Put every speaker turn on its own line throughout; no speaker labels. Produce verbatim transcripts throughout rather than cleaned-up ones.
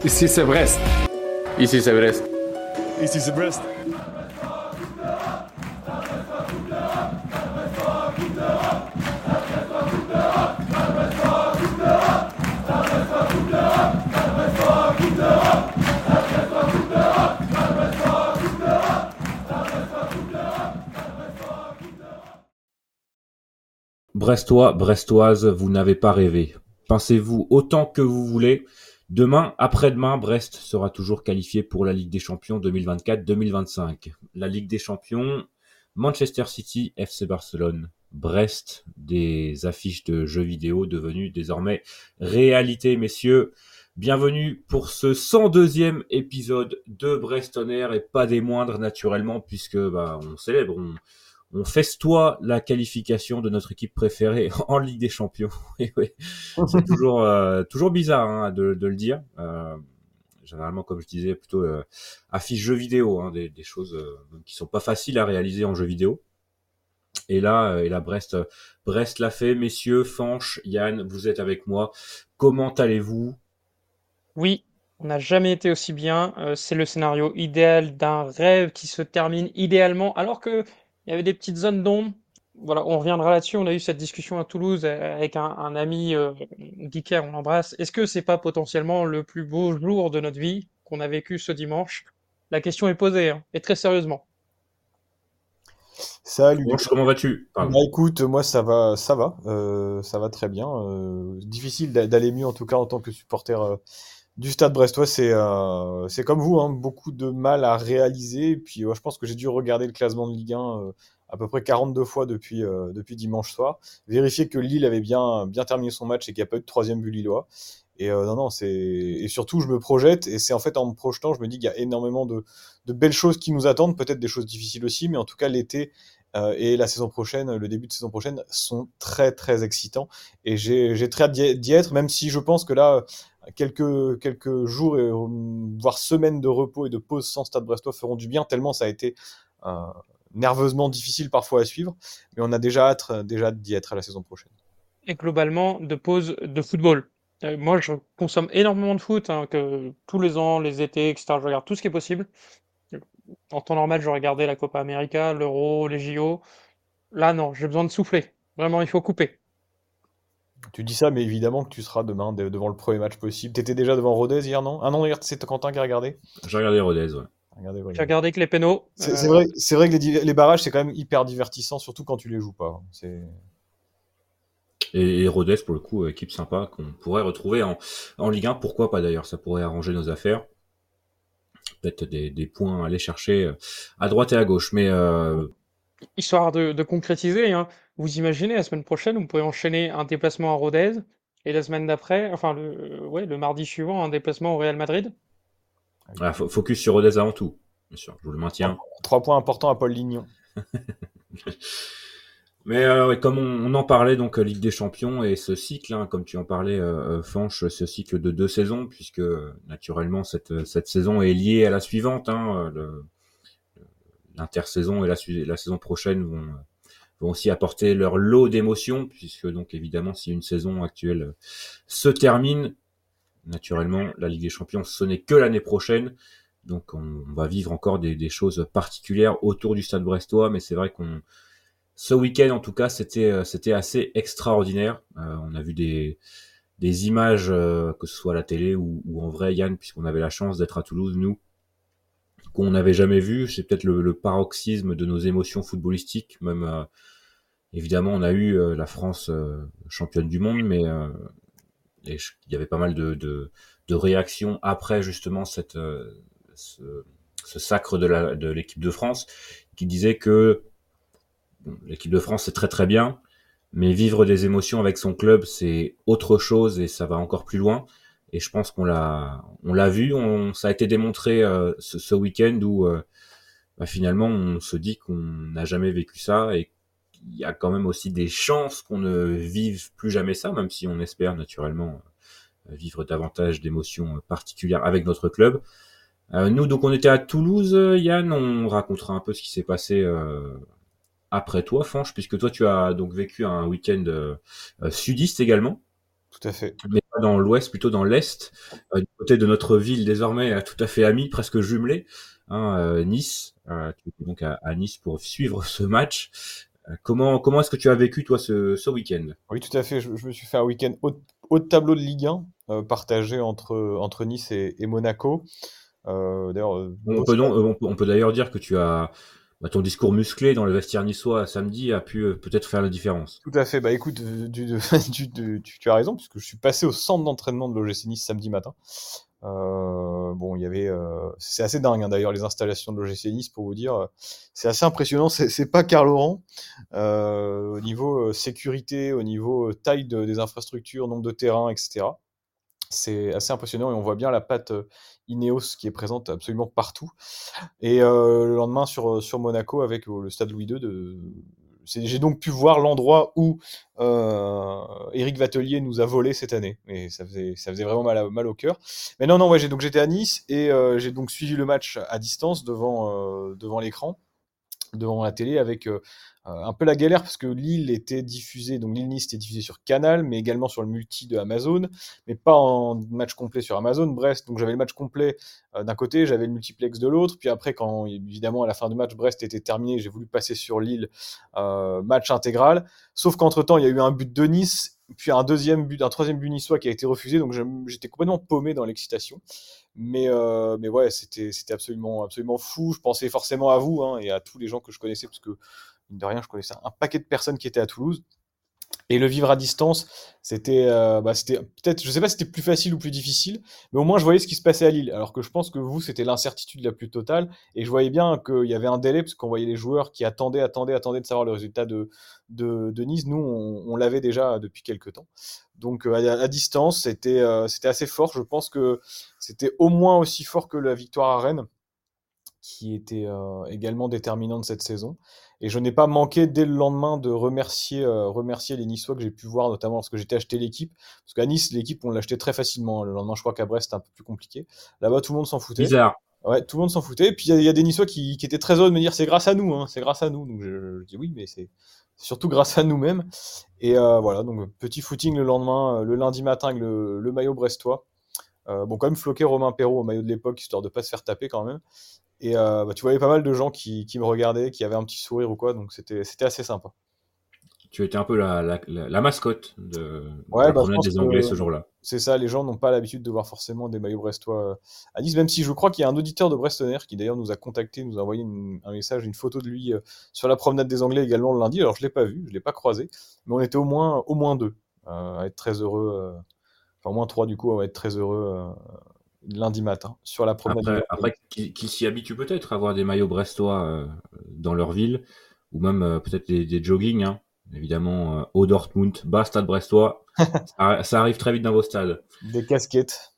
Ici c'est Brest.
Ici c'est Brest.
Ici c'est Brest.
Brestois, Brestoises, vous n'avez pas rêvé. Pensez-vous autant que vous voulez. Demain, après-demain, Brest sera toujours qualifié pour la Ligue des Champions deux mille vingt-quatre deux mille vingt-cinq. La Ligue des Champions, Manchester City, F C Barcelone, Brest, des affiches de jeux vidéo devenues désormais réalité, messieurs. Bienvenue pour ce cent deuxième épisode de Brest on Air, et pas des moindres naturellement, puisque bah, on célèbre, on, on festoie la qualification de notre équipe préférée en Ligue des Champions. Et ouais, c'est toujours euh, toujours bizarre hein, de, de le dire. Euh, généralement, comme je disais, plutôt euh, affiche jeux vidéo, hein, des, des choses euh, qui sont pas faciles à réaliser en jeux vidéo. Et là, euh, et là, Brest, euh, Brest l'a fait, messieurs. Fanch, Yann, vous êtes avec moi. Comment allez-vous ?
Oui, on n'a jamais été aussi bien. Euh, c'est le scénario idéal d'un rêve qui se termine idéalement, alors que il y avait des petites zones d'ombre. Voilà, on reviendra là-dessus. On a eu cette discussion à Toulouse euh, avec un, un ami euh, Guiker, on l'embrasse. Est-ce que c'est pas potentiellement le plus beau jour de notre vie qu'on a vécu ce dimanche? La question est posée, hein, et très sérieusement.
Salut.
Fanch, comment vas-tu ? Pardon.
Bah écoute, moi ça va, ça va, euh, ça va très bien. Euh, difficile d'a- d'aller mieux en tout cas en tant que supporter euh, du Stade Brestois. C'est euh, c'est comme vous, hein, beaucoup de mal à réaliser. Et puis ouais, je pense que j'ai dû regarder le classement de Ligue un euh, à peu près quarante-deux fois depuis euh, depuis dimanche soir. Vérifier que Lille avait bien bien terminé son match et qu'il n'y a pas eu de troisième but lillois. Et euh, non non, c'est et surtout je me projette et c'est en fait en me projetant, je me dis qu'il y a énormément de de belles choses qui nous attendent, peut-être des choses difficiles aussi, mais en tout cas l'été euh, et la saison prochaine, le début de saison prochaine, sont très très excitants. Et j'ai, j'ai très hâte d'y d'y être, même si je pense que là, quelques, quelques jours, et, euh, voire semaines de repos et de pause sans Stade Brestois feront du bien, tellement ça a été euh, nerveusement difficile parfois à suivre. Mais on a déjà hâte, déjà hâte d'y être à la saison prochaine.
Et globalement de pause de football. Euh, moi, je consomme énormément de foot, hein, que tous les ans, les étés, et cetera. Je regarde tout ce qui est possible. En temps normal, je regardais la Copa América, l'Euro, les J O. Là, non, j'ai besoin de souffler. Vraiment, il faut couper.
Tu dis ça, mais évidemment que tu seras demain de- devant le premier match possible. T'étais déjà devant Rodez hier, non? Ah non, hier, c'est Quentin qui a regardé.
J'ai regardé Rodez, ouais.
Regardez, ouais.
J'ai regardé que les pénaux.
C'est c'est
euh,
vrai, c'est vrai que les, di- les barrages, c'est quand même hyper divertissant, surtout quand tu les joues pas. C'est...
Et, et Rodez, pour le coup, équipe sympa qu'on pourrait retrouver en, en Ligue un. Pourquoi pas d'ailleurs ? Ça pourrait arranger nos affaires. Peut-être des, des points à aller chercher euh, à droite et à gauche. Mais euh,
Histoire de, de concrétiser, hein, vous imaginez, la semaine prochaine, vous pouvez enchaîner un déplacement à Rodez, et la semaine d'après, enfin, le, euh, ouais, le mardi suivant, un déplacement au Real Madrid.
voilà, fo- focus sur Rodez avant tout. Bien sûr, je vous le maintiens.
Trois points importants à Paul Lignon.
Mais euh, ouais, comme on, on en parlait, donc euh, Ligue des Champions et ce cycle, hein, comme tu en parlais, euh, euh, Fanch, ce cycle de deux saisons, puisque euh, naturellement cette cette saison est liée à la suivante. Hein, le, l'intersaison et la, su- la saison prochaine vont vont aussi apporter leur lot d'émotions, puisque donc évidemment si une saison actuelle euh, se termine, naturellement la Ligue des Champions ce n'est que l'année prochaine. Donc on, on va vivre encore des, des choses particulières autour du Stade Brestois, mais c'est vrai qu'on ce week-end, en tout cas, c'était euh, c'était assez extraordinaire. Euh, on a vu des des images, euh, que ce soit à la télé ou, ou en vrai, Yann, puisqu'on avait la chance d'être à Toulouse, nous, qu'on n'avait jamais vu. C'est peut-être le, le paroxysme de nos émotions footballistiques. Même euh, évidemment, on a eu euh, la France euh, championne du monde, mais euh, et je- il y avait pas mal de de, de réactions après justement cette euh, ce, ce sacre de la de l'équipe de France, qui disait que bon, l'équipe de France c'est très très bien, mais vivre des émotions avec son club c'est autre chose et ça va encore plus loin. Et je pense qu'on l'a on l'a vu, on, ça a été démontré euh, ce, ce week-end où euh, bah, finalement on se dit qu'on n'a jamais vécu ça et qu'il y a quand même aussi des chances qu'on ne vive plus jamais ça, même si on espère naturellement euh, vivre davantage d'émotions particulières avec notre club. Euh, nous donc on était à Toulouse, Yann, on racontera un peu ce qui s'est passé euh, après toi, Fanch, puisque toi tu as donc vécu un week-end euh, euh, sudiste également.
Tout à fait.
Mais pas dans l'ouest, plutôt dans l'est, euh, du côté de notre ville désormais euh, tout à fait amie, presque jumelée, hein, euh, Nice. Euh, tu étais donc à, à Nice pour suivre ce match. Euh, comment comment est-ce que tu as vécu toi ce, ce week-end?
Oui, tout à fait. Je, je me suis fait un week-end haut, haut de tableau de Ligue un, euh, partagé entre, entre Nice et, et Monaco. Euh, d'ailleurs, euh,
On
beau
peut donc,
stade.
on peut, on peut d'ailleurs dire que tu as bah, ton discours musclé dans le vestiaire niçois samedi a pu euh, peut-être faire la différence.
Tout à fait. Bah écoute, euh, du- de- du- de- tu, tu as raison, puisque je suis passé au centre d'entraînement de l'O G C Nice samedi matin. Euh, bon, il y avait, euh, c'est assez dingue hein, d'ailleurs les installations de l'O G C Nice pour vous dire, euh, c'est assez impressionnant. C'est c'est pas Karl Laurent euh, au niveau euh, sécurité, au niveau euh, taille de- des infrastructures, nombre de terrains, et cetera. C'est assez impressionnant et on voit bien la patte euh, Ineos qui est présente absolument partout. Et euh, le lendemain sur, sur Monaco avec euh, le stade Louis deux, de... c'est- j'ai donc pu voir l'endroit où euh, Eric Vatelier nous a volé cette année. Et ça faisait, ça faisait vraiment mal, à- mal au cœur. Mais non, non, ouais, j'ai, donc j'étais à Nice et euh, j'ai donc suivi le match à distance devant, euh, devant l'écran, devant la télé avec euh, euh, un peu la galère parce que Lille était diffusé, donc Lille Nice était diffusé sur Canal, mais également sur le multi de Amazon, mais pas en match complet sur Amazon. Brest, donc j'avais le match complet euh, d'un côté, j'avais le multiplex de l'autre, puis après quand évidemment à la fin du match Brest était terminé, j'ai voulu passer sur Lille euh, match intégral, sauf qu'entre temps il y a eu un but de Nice, puis un deuxième but, un troisième but niçois qui a été refusé, donc je- j'étais complètement paumé dans l'excitation. Mais, euh, mais ouais, c'était, c'était absolument, absolument fou. Je pensais forcément à vous hein, et à tous les gens que je connaissais, parce que, mine de rien, je connaissais un paquet de personnes qui étaient à Toulouse. Et le vivre à distance, c'était, euh, bah, c'était peut-être, je sais pas si c'était plus facile ou plus difficile, mais au moins je voyais ce qui se passait à Lille. Alors que je pense que vous, c'était l'incertitude la plus totale. Et je voyais bien qu'il y avait un délai, parce qu'on voyait les joueurs qui attendaient, attendaient, attendaient de savoir le résultat de, de, de Nice. Nous, on, on l'avait déjà depuis quelques temps. Donc euh, à, à distance, c'était euh, c'était assez fort. Je pense que c'était au moins aussi fort que la victoire à Rennes, qui était euh, également déterminante cette saison. Et je n'ai pas manqué dès le lendemain de remercier, euh, remercier les Niçois que j'ai pu voir, notamment lorsque j'étais acheté l'équipe. Parce qu'à Nice, l'équipe, on l'achetait très facilement. Le lendemain, je crois qu'à Brest, c'était un peu plus compliqué. Là-bas, tout le monde s'en foutait.
Bizarre.
Ouais, tout le monde s'en foutait. Et puis, il y, a- il y a des Niçois qui, qui étaient très heureux de me dire c'est grâce à nous, hein, c'est grâce à nous. Donc, je, je dis oui, mais c'est c'est surtout grâce à nous-mêmes. Et euh, voilà, donc petit footing le lendemain, euh, le lundi matin avec le, le maillot brestois. Euh, bon, quand même floqué Romain Perrault au maillot de l'époque, histoire de pas se faire taper quand même. Et euh, bah, tu voyais pas mal de gens qui, qui me regardaient, qui avaient un petit sourire ou quoi, donc c'était c'était assez sympa.
Tu étais un peu la, la, la, la mascotte de, de
Ouais,
la
bah, je
promenade
pense
des
que
Anglais ce jour-là.
c'est ça, les gens n'ont pas l'habitude de voir forcément des maillots brestois euh, à Nice, même si je crois qu'il y a un auditeur de Brestonner qui d'ailleurs nous a contacté, nous a envoyé une- un message, une photo de lui euh, sur la promenade des Anglais également le lundi. Alors je l'ai pas vu, je l'ai pas croisé, mais on était au moins au moins deux euh, à être très heureux, euh, enfin au moins trois du coup à être très heureux euh, lundi matin sur la promenade des
Après,
Anglais.
après qu'ils qu'ils s'y habituent peut-être à avoir des maillots brestois euh, dans leur ville, ou même euh, peut-être des, des joggings, hein. Évidemment, euh, au Dortmund, bas stade brestois, ça, ça arrive très vite dans vos stades.
Des casquettes,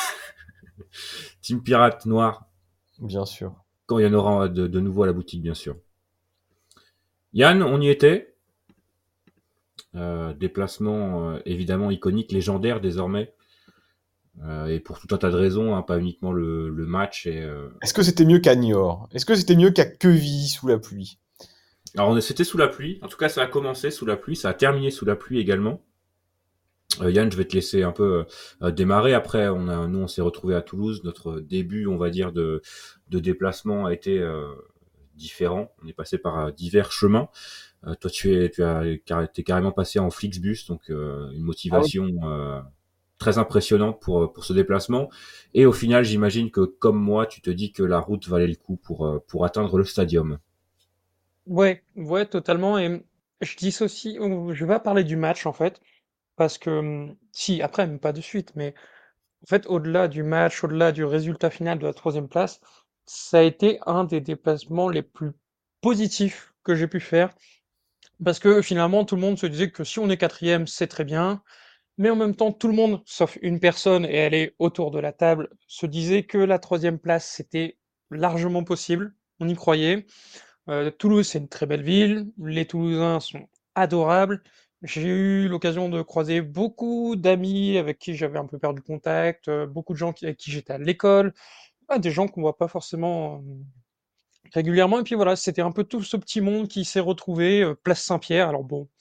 Team Pirate Noir,
bien sûr.
quand il y en aura de, de nouveau à la boutique, bien sûr. Yann, on y était. Euh, déplacement euh, évidemment iconique, légendaire désormais. Euh, et pour tout un tas de raisons, hein, pas uniquement le, le match. Et, euh...
Est-ce que c'était mieux qu'à Niort? Est-ce que c'était mieux qu'à Quevilly sous la pluie?
Alors on- c'était sous la pluie. En tout cas, ça a commencé sous la pluie, ça a terminé sous la pluie également. Euh, Yann, je vais te laisser un peu euh, démarrer. Après, on a, nous, on s'est retrouvé à Toulouse. Notre début, on va dire, de, de déplacement a été euh, différent. On est passé par euh, divers chemins. Euh, toi, tu es, tu as, t'es carrément passé en Flixbus, donc euh, une
Ah oui.
motivation euh, très impressionnante pour pour ce déplacement. Et au final, j'imagine que comme moi, tu te dis que la route valait le coup pour euh, pour atteindre le stadium.
Ouais, ouais, totalement. Et je dissocie, ou je vais pas parler du match en fait, parce que hum, si, après, même pas de suite, mais en fait, au-delà du match, au-delà du résultat final de la troisième place, ça a été un des déplacements les plus positifs que j'ai pu faire, parce que finalement, tout le monde se disait que si on est quatrième, c'est très bien, mais en même temps, tout le monde, sauf une personne, et elle est autour de la table, se disait que la troisième place, c'était largement possible. On y croyait. Euh, Toulouse, c'est une très belle ville. Les Toulousains sont adorables. J'ai eu l'occasion de croiser beaucoup d'amis avec qui j'avais un peu perdu contact, euh, beaucoup de gens qui- avec qui j'étais à l'école, ah, des gens qu'on voit pas forcément euh, régulièrement. Et puis voilà, c'était un peu tout ce petit monde qui s'est retrouvé euh, place Saint-Pierre. Alors bon,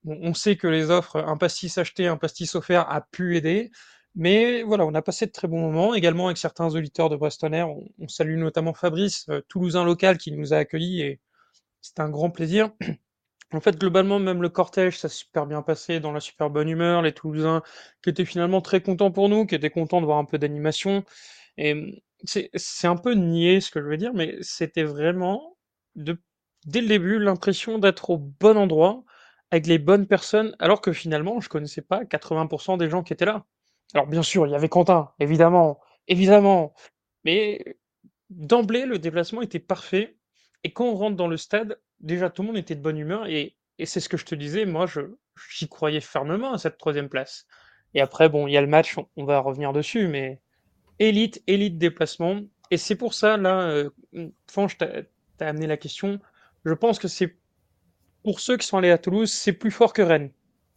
on, on sait que les offres, un pastis acheté, un pastis offert a pu aider. Mais voilà, on a passé de très bons moments, également avec certains auditeurs de Brestonner. On, on salue notamment Fabrice, euh, Toulousain local, qui nous a accueillis et c'était un grand plaisir. En fait, globalement, même le cortège, ça s'est super bien passé, dans la super bonne humeur. Les Toulousains qui étaient finalement très contents pour nous, qui étaient contents de voir un peu d'animation. Et hum, c'est c'est un peu niais ce que je veux dire, mais c'était vraiment, de, dès le début, l'impression d'être au bon endroit, avec les bonnes personnes, alors que finalement, je connaissais pas quatre-vingts pour cent des gens qui étaient là. Alors bien sûr, il y avait Quentin, évidemment, évidemment, mais d'emblée, le déplacement était parfait. Et quand on rentre dans le stade, déjà tout le monde était de bonne humeur. Et, et c'est ce que je te disais, moi, je, j'y croyais fermement à cette troisième place. Et après, bon, il y a le match, on, on va revenir dessus, mais élite, élite déplacement. Et c'est pour ça, là, euh, Fange, t'as, t'as amené la question. Je pense que c'est pour ceux qui sont allés à Toulouse, c'est plus fort que Rennes.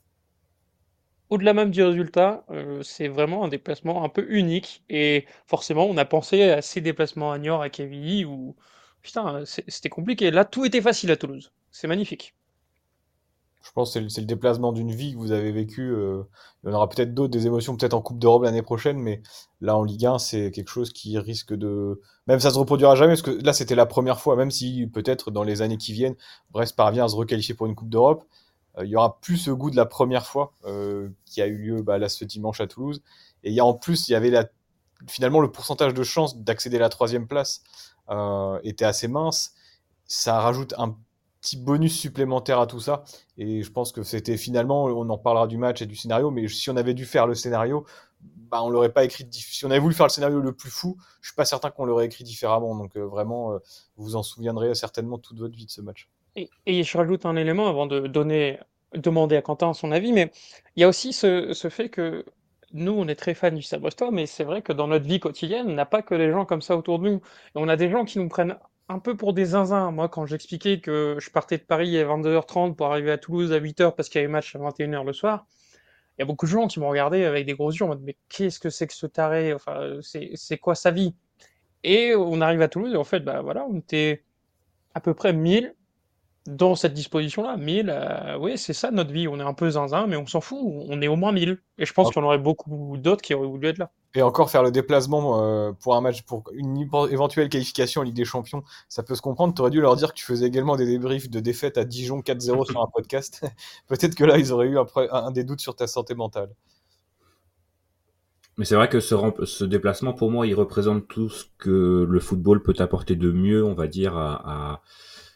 Au-delà même du résultat, euh, c'est vraiment un déplacement un peu unique. Et forcément, on a pensé à ces déplacements à Niort, à Quevilly, où putain, c'est- c'était compliqué. Là, tout était facile à Toulouse. C'est magnifique.
Je pense que c'est le, c'est le déplacement d'une vie que vous avez vécu. euh, il y en aura peut-être d'autres, des émotions peut-être en Coupe d'Europe l'année prochaine, mais là en Ligue un, c'est quelque chose qui risque de... Même ça se reproduira jamais, parce que là c'était la première fois, même si peut-être dans les années qui viennent, Brest parvient à se requalifier pour une Coupe d'Europe, euh, il y aura plus ce goût de la première fois euh, qui a eu lieu bah, là ce dimanche à Toulouse. Et il y a en plus, il y avait la... finalement le pourcentage de chance d'accéder à la troisième place euh, était assez mince. Ça rajoute un petit bonus supplémentaire à tout ça. Et je pense que c'était finalement, on en parlera du match et du scénario, mais si on avait dû faire le scénario, bah, on l'aurait pas écrit. Dif- Si on avait voulu faire le scénario le plus fou, je suis pas certain qu'on l'aurait écrit différemment. Donc euh, vraiment, euh, vous vous en souviendrez certainement toute votre vie de ce match.
Et, et je rajoute un élément avant de donner, demander à Quentin son avis, mais il y a aussi ce, ce fait que nous, on est très fans du Stade brestois, mais c'est vrai que dans notre vie quotidienne, on n'a pas que des gens comme ça autour de nous. Et on a des gens qui nous prennent un peu pour des zinzins. Moi, quand j'expliquais que je partais de Paris à vingt-deux heures trente pour arriver à Toulouse à huit heures parce qu'il y avait match à vingt et une heures le soir, il y a beaucoup de gens qui m'ont regardé avec des gros yeux en mode mais qu'est-ce que c'est que ce taré? Enfin, c'est c'est quoi sa vie? Et on arrive à Toulouse et en fait, bah voilà, on était à peu près mille dans cette disposition-là. mille, euh, oui, c'est ça notre vie. On est un peu zinzin, mais on s'en fout. On est au moins mille. Et je pense qu'il y en aurait beaucoup d'autres qui auraient voulu être là.
Et encore faire le déplacement euh, pour un match, pour une éventuelle qualification en Ligue des Champions, ça peut se comprendre. Tu aurais dû leur dire que tu faisais également des débriefs de défaite à Dijon quatre zéro sur un podcast. Peut-être que là, ils auraient eu un, pre- un des doutes sur ta santé mentale.
Mais c'est vrai que ce, rem- ce déplacement, pour moi, il représente tout ce que le football peut apporter de mieux, on va dire, à, à,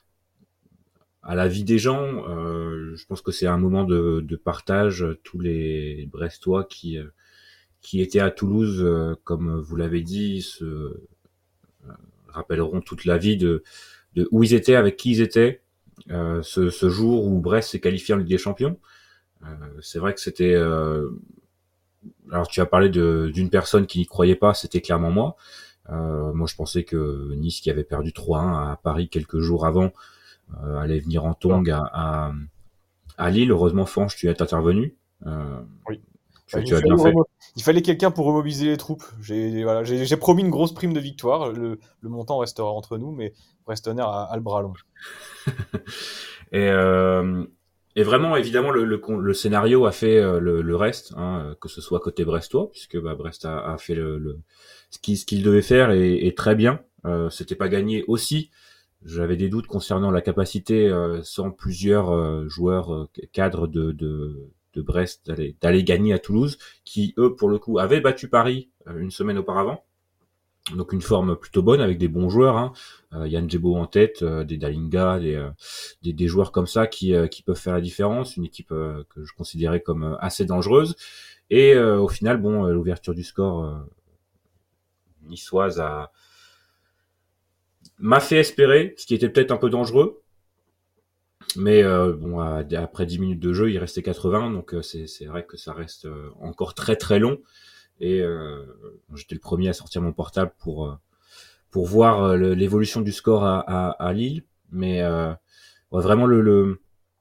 à la vie des gens. Euh, je pense que c'est un moment de, de partage. Tous les Brestois qui, euh, qui étaient à Toulouse, euh, comme vous l'avez dit, se rappelleront toute la vie de, de où ils étaient, avec qui ils étaient, euh, ce, ce jour où Brest s'est qualifié en Ligue des Champions. Euh, c'est vrai que c'était... Euh, alors tu as parlé de, d'une personne qui n'y croyait pas, c'était clairement moi. Euh, moi je pensais que Nice, qui avait perdu trois un à Paris quelques jours avant, euh, allait venir en tongue à, à, à Lille. Heureusement, Fanche, tu es intervenu. Euh,
Oui. Bah,
tu,
il
tu as bien
fallait,
fait.
remo- il fallait quelqu'un pour remobiliser les troupes. J'ai voilà, j'ai, j'ai promis une grosse prime de victoire. Le, le montant restera entre nous, mais Prestonner a, a le bras long.
Et, euh, et vraiment, évidemment, le, le, le scénario a fait euh, le, le reste, hein, que ce soit côté brestois, puisque bah, Brest a, a fait le, le, ce qu'il ce qu'il devait faire et, et très bien. Euh, c'était pas gagné aussi. J'avais des doutes concernant la capacité, euh, sans plusieurs euh, joueurs euh, cadres de, de, de Brest, d'aller, d'aller gagner à Toulouse, qui eux, pour le coup, avaient battu Paris euh, une semaine auparavant. Donc une forme plutôt bonne avec des bons joueurs, hein. Euh, Yann Djebo en tête, euh, des Dalinga, des, euh, des, des joueurs comme ça qui, euh, qui peuvent faire la différence. Une équipe euh, que je considérais comme euh, assez dangereuse. Et euh, au final, bon, euh, l'ouverture du score euh, niçoise a m'a fait espérer, ce qui était peut-être un peu dangereux. Mais euh, bon, à, après dix minutes de jeu, il restait quatre-vingts, donc euh, c'est, c'est vrai que ça reste euh, encore très très long. Et euh, j'étais le premier à sortir mon portable pour euh, pour voir euh, le, l'évolution du score à, à, à Lille, mais euh, ouais, vraiment le, le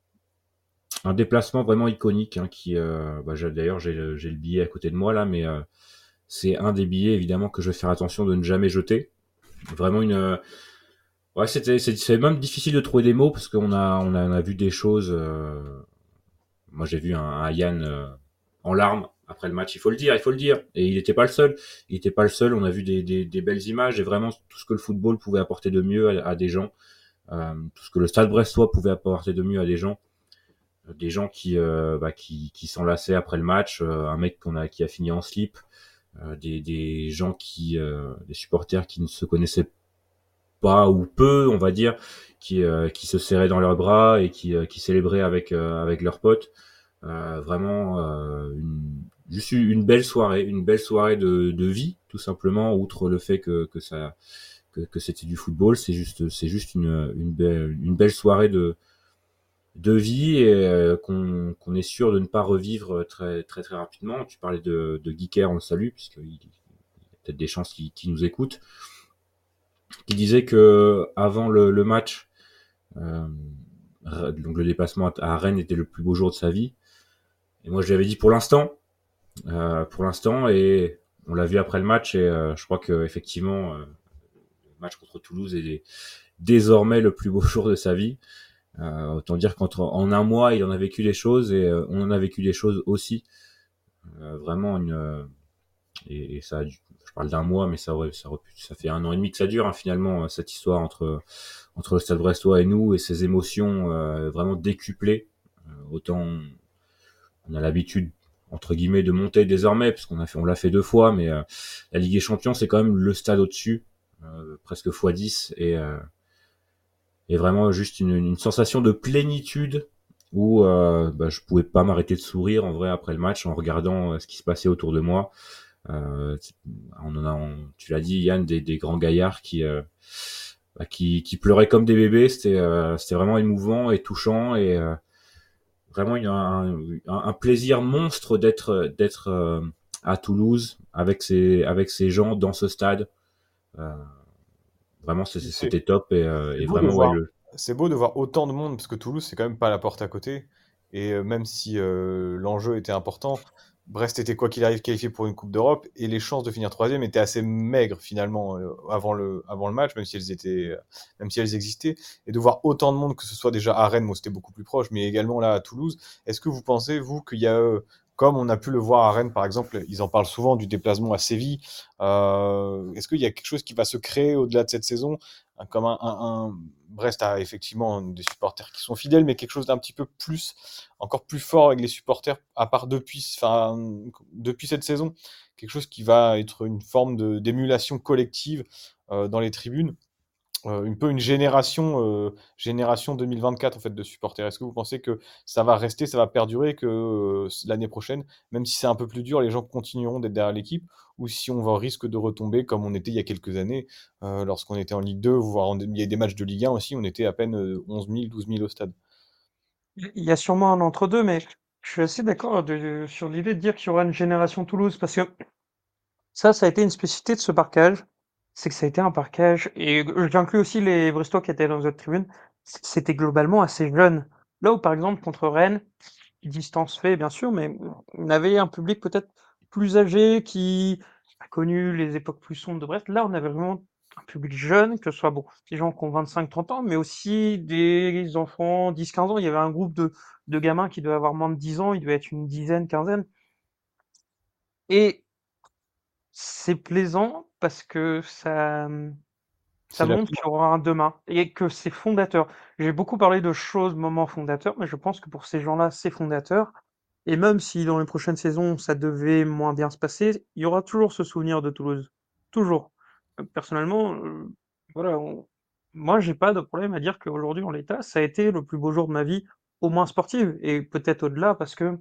un déplacement vraiment iconique, hein, qui euh, bah, j'ai, d'ailleurs j'ai le, j'ai le billet à côté de moi là, mais euh, c'est un des billets évidemment que je vais faire attention de ne jamais jeter. Vraiment une euh, ouais, c'était c'est, c'est même difficile de trouver des mots parce qu'on a on a, on a vu des choses, euh, moi j'ai vu un, un Yann euh, en larmes après le match, il faut le dire, il faut le dire. Et il n'était pas le seul. Il n'était pas le seul. On a vu des, des, des belles images et vraiment tout ce que le football pouvait apporter de mieux à, à des gens, euh, tout ce que le Stade Brestois pouvait apporter de mieux à des gens, euh, des gens qui euh, bah, qui, qui s'enlaçaient après le match, euh, un mec qu'on a qui a fini en slip, euh, des, des gens qui, euh, des supporters qui ne se connaissaient pas ou peu, on va dire, qui euh, qui se serraient dans leurs bras et qui euh, qui célébraient avec euh, avec leurs potes. Euh, vraiment euh, une, juste une belle soirée, une belle soirée de, de vie, tout simplement, outre le fait que, que ça que, que c'était du football, c'est juste c'est juste une, une belle une belle soirée de de vie et euh, qu'on qu'on est sûr de ne pas revivre très très très rapidement. Tu parlais de de Guiker, on le salue puisqu'il y a peut-être des chances qu'il qu'il nous écoute, qui disait que avant le, le match, euh, donc le déplacement à Rennes était le plus beau jour de sa vie. Et moi, je lui avais dit pour l'instant, euh, pour l'instant, et on l'a vu après le match. Et euh, je crois que effectivement, euh, le match contre Toulouse est désormais le plus beau jour de sa vie. Euh, autant dire qu'entre en un mois, il en a vécu des choses et euh, on en a vécu des choses aussi. Euh, vraiment une euh, et, et ça, a dû- je parle d'un mois, mais ça aurait, ça aurait pu- ça fait un an et demi que ça dure hein, finalement cette histoire entre entre le Stade Brestois et nous et ces émotions euh, vraiment décuplées. Euh, autant on a l'habitude entre guillemets de monter désormais parce qu'on a fait on l'a fait deux fois mais euh, la Ligue des Champions c'est quand même le stade au-dessus euh, presque fois dix et euh, et vraiment juste une, une sensation de plénitude où euh, bah, je pouvais pas m'arrêter de sourire en vrai après le match en regardant euh, ce qui se passait autour de moi. Euh, on en a on, tu l'as dit Yann des, des grands gaillards qui euh, bah, qui qui pleuraient comme des bébés, c'était euh, c'était vraiment émouvant et touchant et euh, vraiment une, un, un, plaisir monstre d'être d'être euh, à Toulouse avec ces avec ces gens dans ce stade. Euh, vraiment,
C'est
c'était top et, euh,
c'est
et
beau de
vraiment ouais
voir,
le.
c'est beau de voir autant de monde parce que Toulouse, c'est quand même pas la porte à côté. Et euh, même si euh, l'enjeu était important, Brest était quoi qu'il arrive qualifié pour une Coupe d'Europe et les chances de finir troisième étaient assez maigres finalement euh, avant le, avant le match, même si elles étaient, euh, même si elles existaient. Et de voir autant de monde, que ce soit déjà à Rennes, moi c'était beaucoup plus proche, mais également là à Toulouse, est-ce que vous pensez, vous, qu'il y a, euh, comme on a pu le voir à Rennes par exemple, ils en parlent souvent du déplacement à Séville, euh, est-ce qu'il y a quelque chose qui va se créer au-delà de cette saison? Un- comme un, un- un- Brest a effectivement des supporters qui sont fidèles, mais quelque chose d'un petit peu plus, encore plus fort avec les supporters, à part depuis, enfin, depuis cette saison, quelque chose qui va être une forme de d'émulation collective euh, dans les tribunes, euh, un peu une génération, euh, génération deux mille vingt-quatre en fait de supporters. Est-ce que vous pensez que ça va rester, ça va perdurer, que euh, l'année prochaine, même si c'est un peu plus dur, les gens continueront d'être derrière l'équipe, ou si on va risque de retomber comme on était il y a quelques années, euh, lorsqu'on était en Ligue deux, voire en- il y a des matchs de Ligue un aussi, on était à peine euh, onze mille, douze mille au stade.
Il y a sûrement un entre-deux, mais je suis assez d'accord de- sur l'idée de dire qu'il y aura une génération Toulouse, parce que ça, ça a été une spécificité de ce parquage, c'est que ça a été un parquage, et j'inclus aussi les Brestois qui étaient dans cette tribune, c- c'était globalement assez jeune. Là où, par exemple, contre Rennes, distance fait, bien sûr, mais on avait un public peut-être plus âgé qui a connu les époques plus sombres de Brest. Là, on avait vraiment un public jeune, que ce soit bon, des gens qui ont vingt-cinq trente ans, mais aussi des enfants dix quinze ans. Il y avait un groupe de, de gamins qui devaient avoir moins de dix ans, il devait être une dizaine, quinzaine. Et c'est plaisant parce que ça, ça
C'est la
montre qu'il y aura un demain et que c'est fondateur. J'ai beaucoup parlé de choses, moments fondateurs, mais je pense que pour ces gens-là, c'est fondateur. Et même si dans les prochaines saisons, ça devait moins bien se passer, il y aura toujours ce souvenir de Toulouse. Toujours. Euh, Personnellement, euh, voilà, on- moi, j'ai pas de problème à dire qu'aujourd'hui, en l'état, ça a été le plus beau jour de ma vie, au moins sportive, et peut-être au-delà, parce que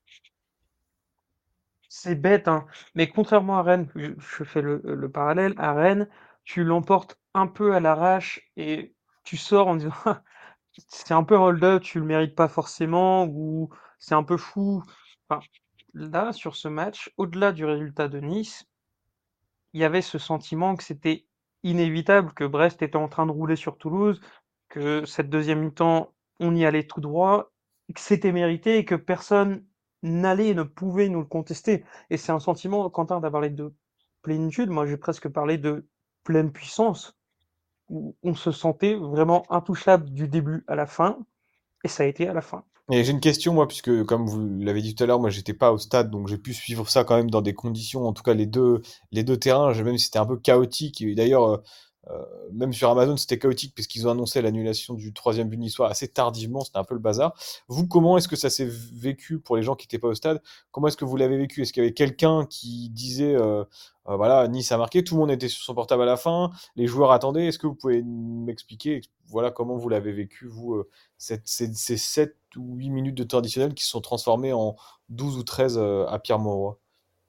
c'est bête, hein, mais contrairement à Rennes, je, je fais le, le parallèle, à Rennes, tu l'emportes un peu à l'arrache et tu sors en disant c'est un peu un hold-up, tu le mérites pas forcément, ou c'est un peu fou. Enfin, là, sur ce match, au-delà du résultat de Nice, il y avait ce sentiment que c'était inévitable, que Brest était en train de rouler sur Toulouse, que cette deuxième mi-temps, on y allait tout droit, que c'était mérité et que personne n'allait et ne pouvait nous le contester. Et c'est un sentiment, Quentin, d'avoir parlé de plénitude, moi j'ai presque parlé de pleine puissance, où on se sentait vraiment intouchable du début à la fin, et ça a été à la fin.
Et j'ai une question, moi, puisque comme vous l'avez dit tout à l'heure, moi j'étais pas au stade, donc j'ai pu suivre ça quand même dans des conditions, en tout cas les deux, les deux terrains, j'ai- même si c'était un peu chaotique. Et d'ailleurs, euh, euh, même sur Amazon, c'était chaotique parce qu'ils ont annoncé l'annulation du troisième but niçois assez tardivement, c'était un peu le bazar. Vous, comment est-ce que ça s'est vécu pour les gens qui n'étaient pas au stade? Comment est-ce que vous l'avez vécu? Est-ce qu'il y avait quelqu'un qui disait, euh, euh, voilà, Nice a marqué, tout le monde était sur son portable à la fin, les joueurs attendaient? Est-ce que vous pouvez m'expliquer, voilà, comment vous l'avez vécu, vous, euh, cette- ces, ces sept ou huit minutes de temps additionnel qui se sont transformées en douze ou treize euh, à Pierre Mauroy.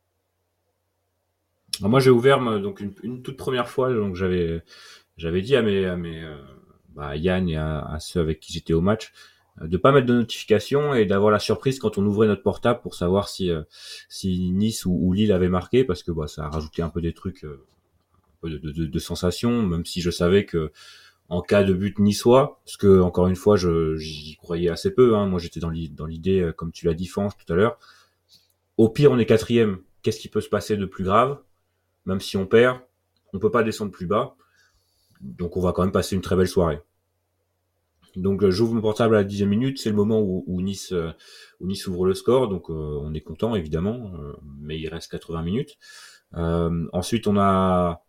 Alors moi, j'ai ouvert moi, donc une, une toute première fois, donc j'avais j'avais dit à mes à mes euh, bah, à Yann et à, à ceux avec qui j'étais au match euh, de pas mettre de notification et d'avoir la surprise quand on ouvrait notre portable pour savoir si euh, si Nice ou, ou Lille avait marqué, parce que bah, ça a rajouté un peu des trucs, euh, un peu de, de, de, de sensations, même si je savais que en cas de but niçois, parce que encore une fois, je j'y croyais assez peu. Hein. Moi, j'étais dans l'i- dans l'idée, euh, comme tu l'as dit, Fange, tout à l'heure. Au pire, on est quatrième. Qu'est-ce qui peut se passer de plus grave? Même si on perd, on peut pas descendre plus bas. Donc, on va quand même passer une très belle soirée. Donc, euh, j'ouvre mon portable à la dixième minute. C'est le moment où, où Nice, euh, où Nice ouvre le score. Donc, euh, on est content, évidemment. euh, mais il reste quatre-vingts minutes. Euh, ensuite, on a,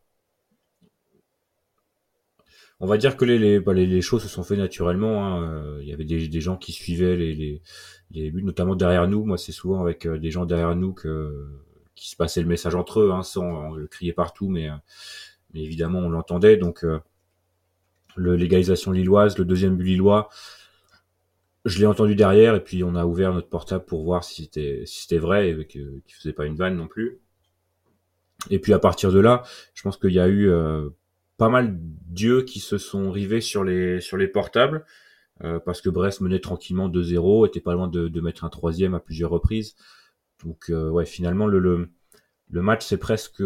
on va dire que les, les, bah, les, les choses se sont fait naturellement. Hein. Euh, Il y avait des, des gens qui suivaient les, les, les buts, notamment derrière nous. Moi, c'est souvent avec euh, des gens derrière nous que qui se passait le message entre eux, hein, sans le crier partout, mais, euh, mais évidemment on l'entendait. Donc euh, le l'égalisation lilloise, le deuxième but lillois, je l'ai entendu derrière et puis on a ouvert notre portable pour voir si c'était si c'était vrai et que qu'il faisait pas une vanne non plus. Et puis à partir de là, je pense qu'il y a eu euh, pas mal d'yeux qui se sont rivés sur les sur les portables euh, parce que Brest menait tranquillement deux zéro, était pas loin de, de mettre un troisième à plusieurs reprises. Donc euh, ouais, finalement le, le le match c'est presque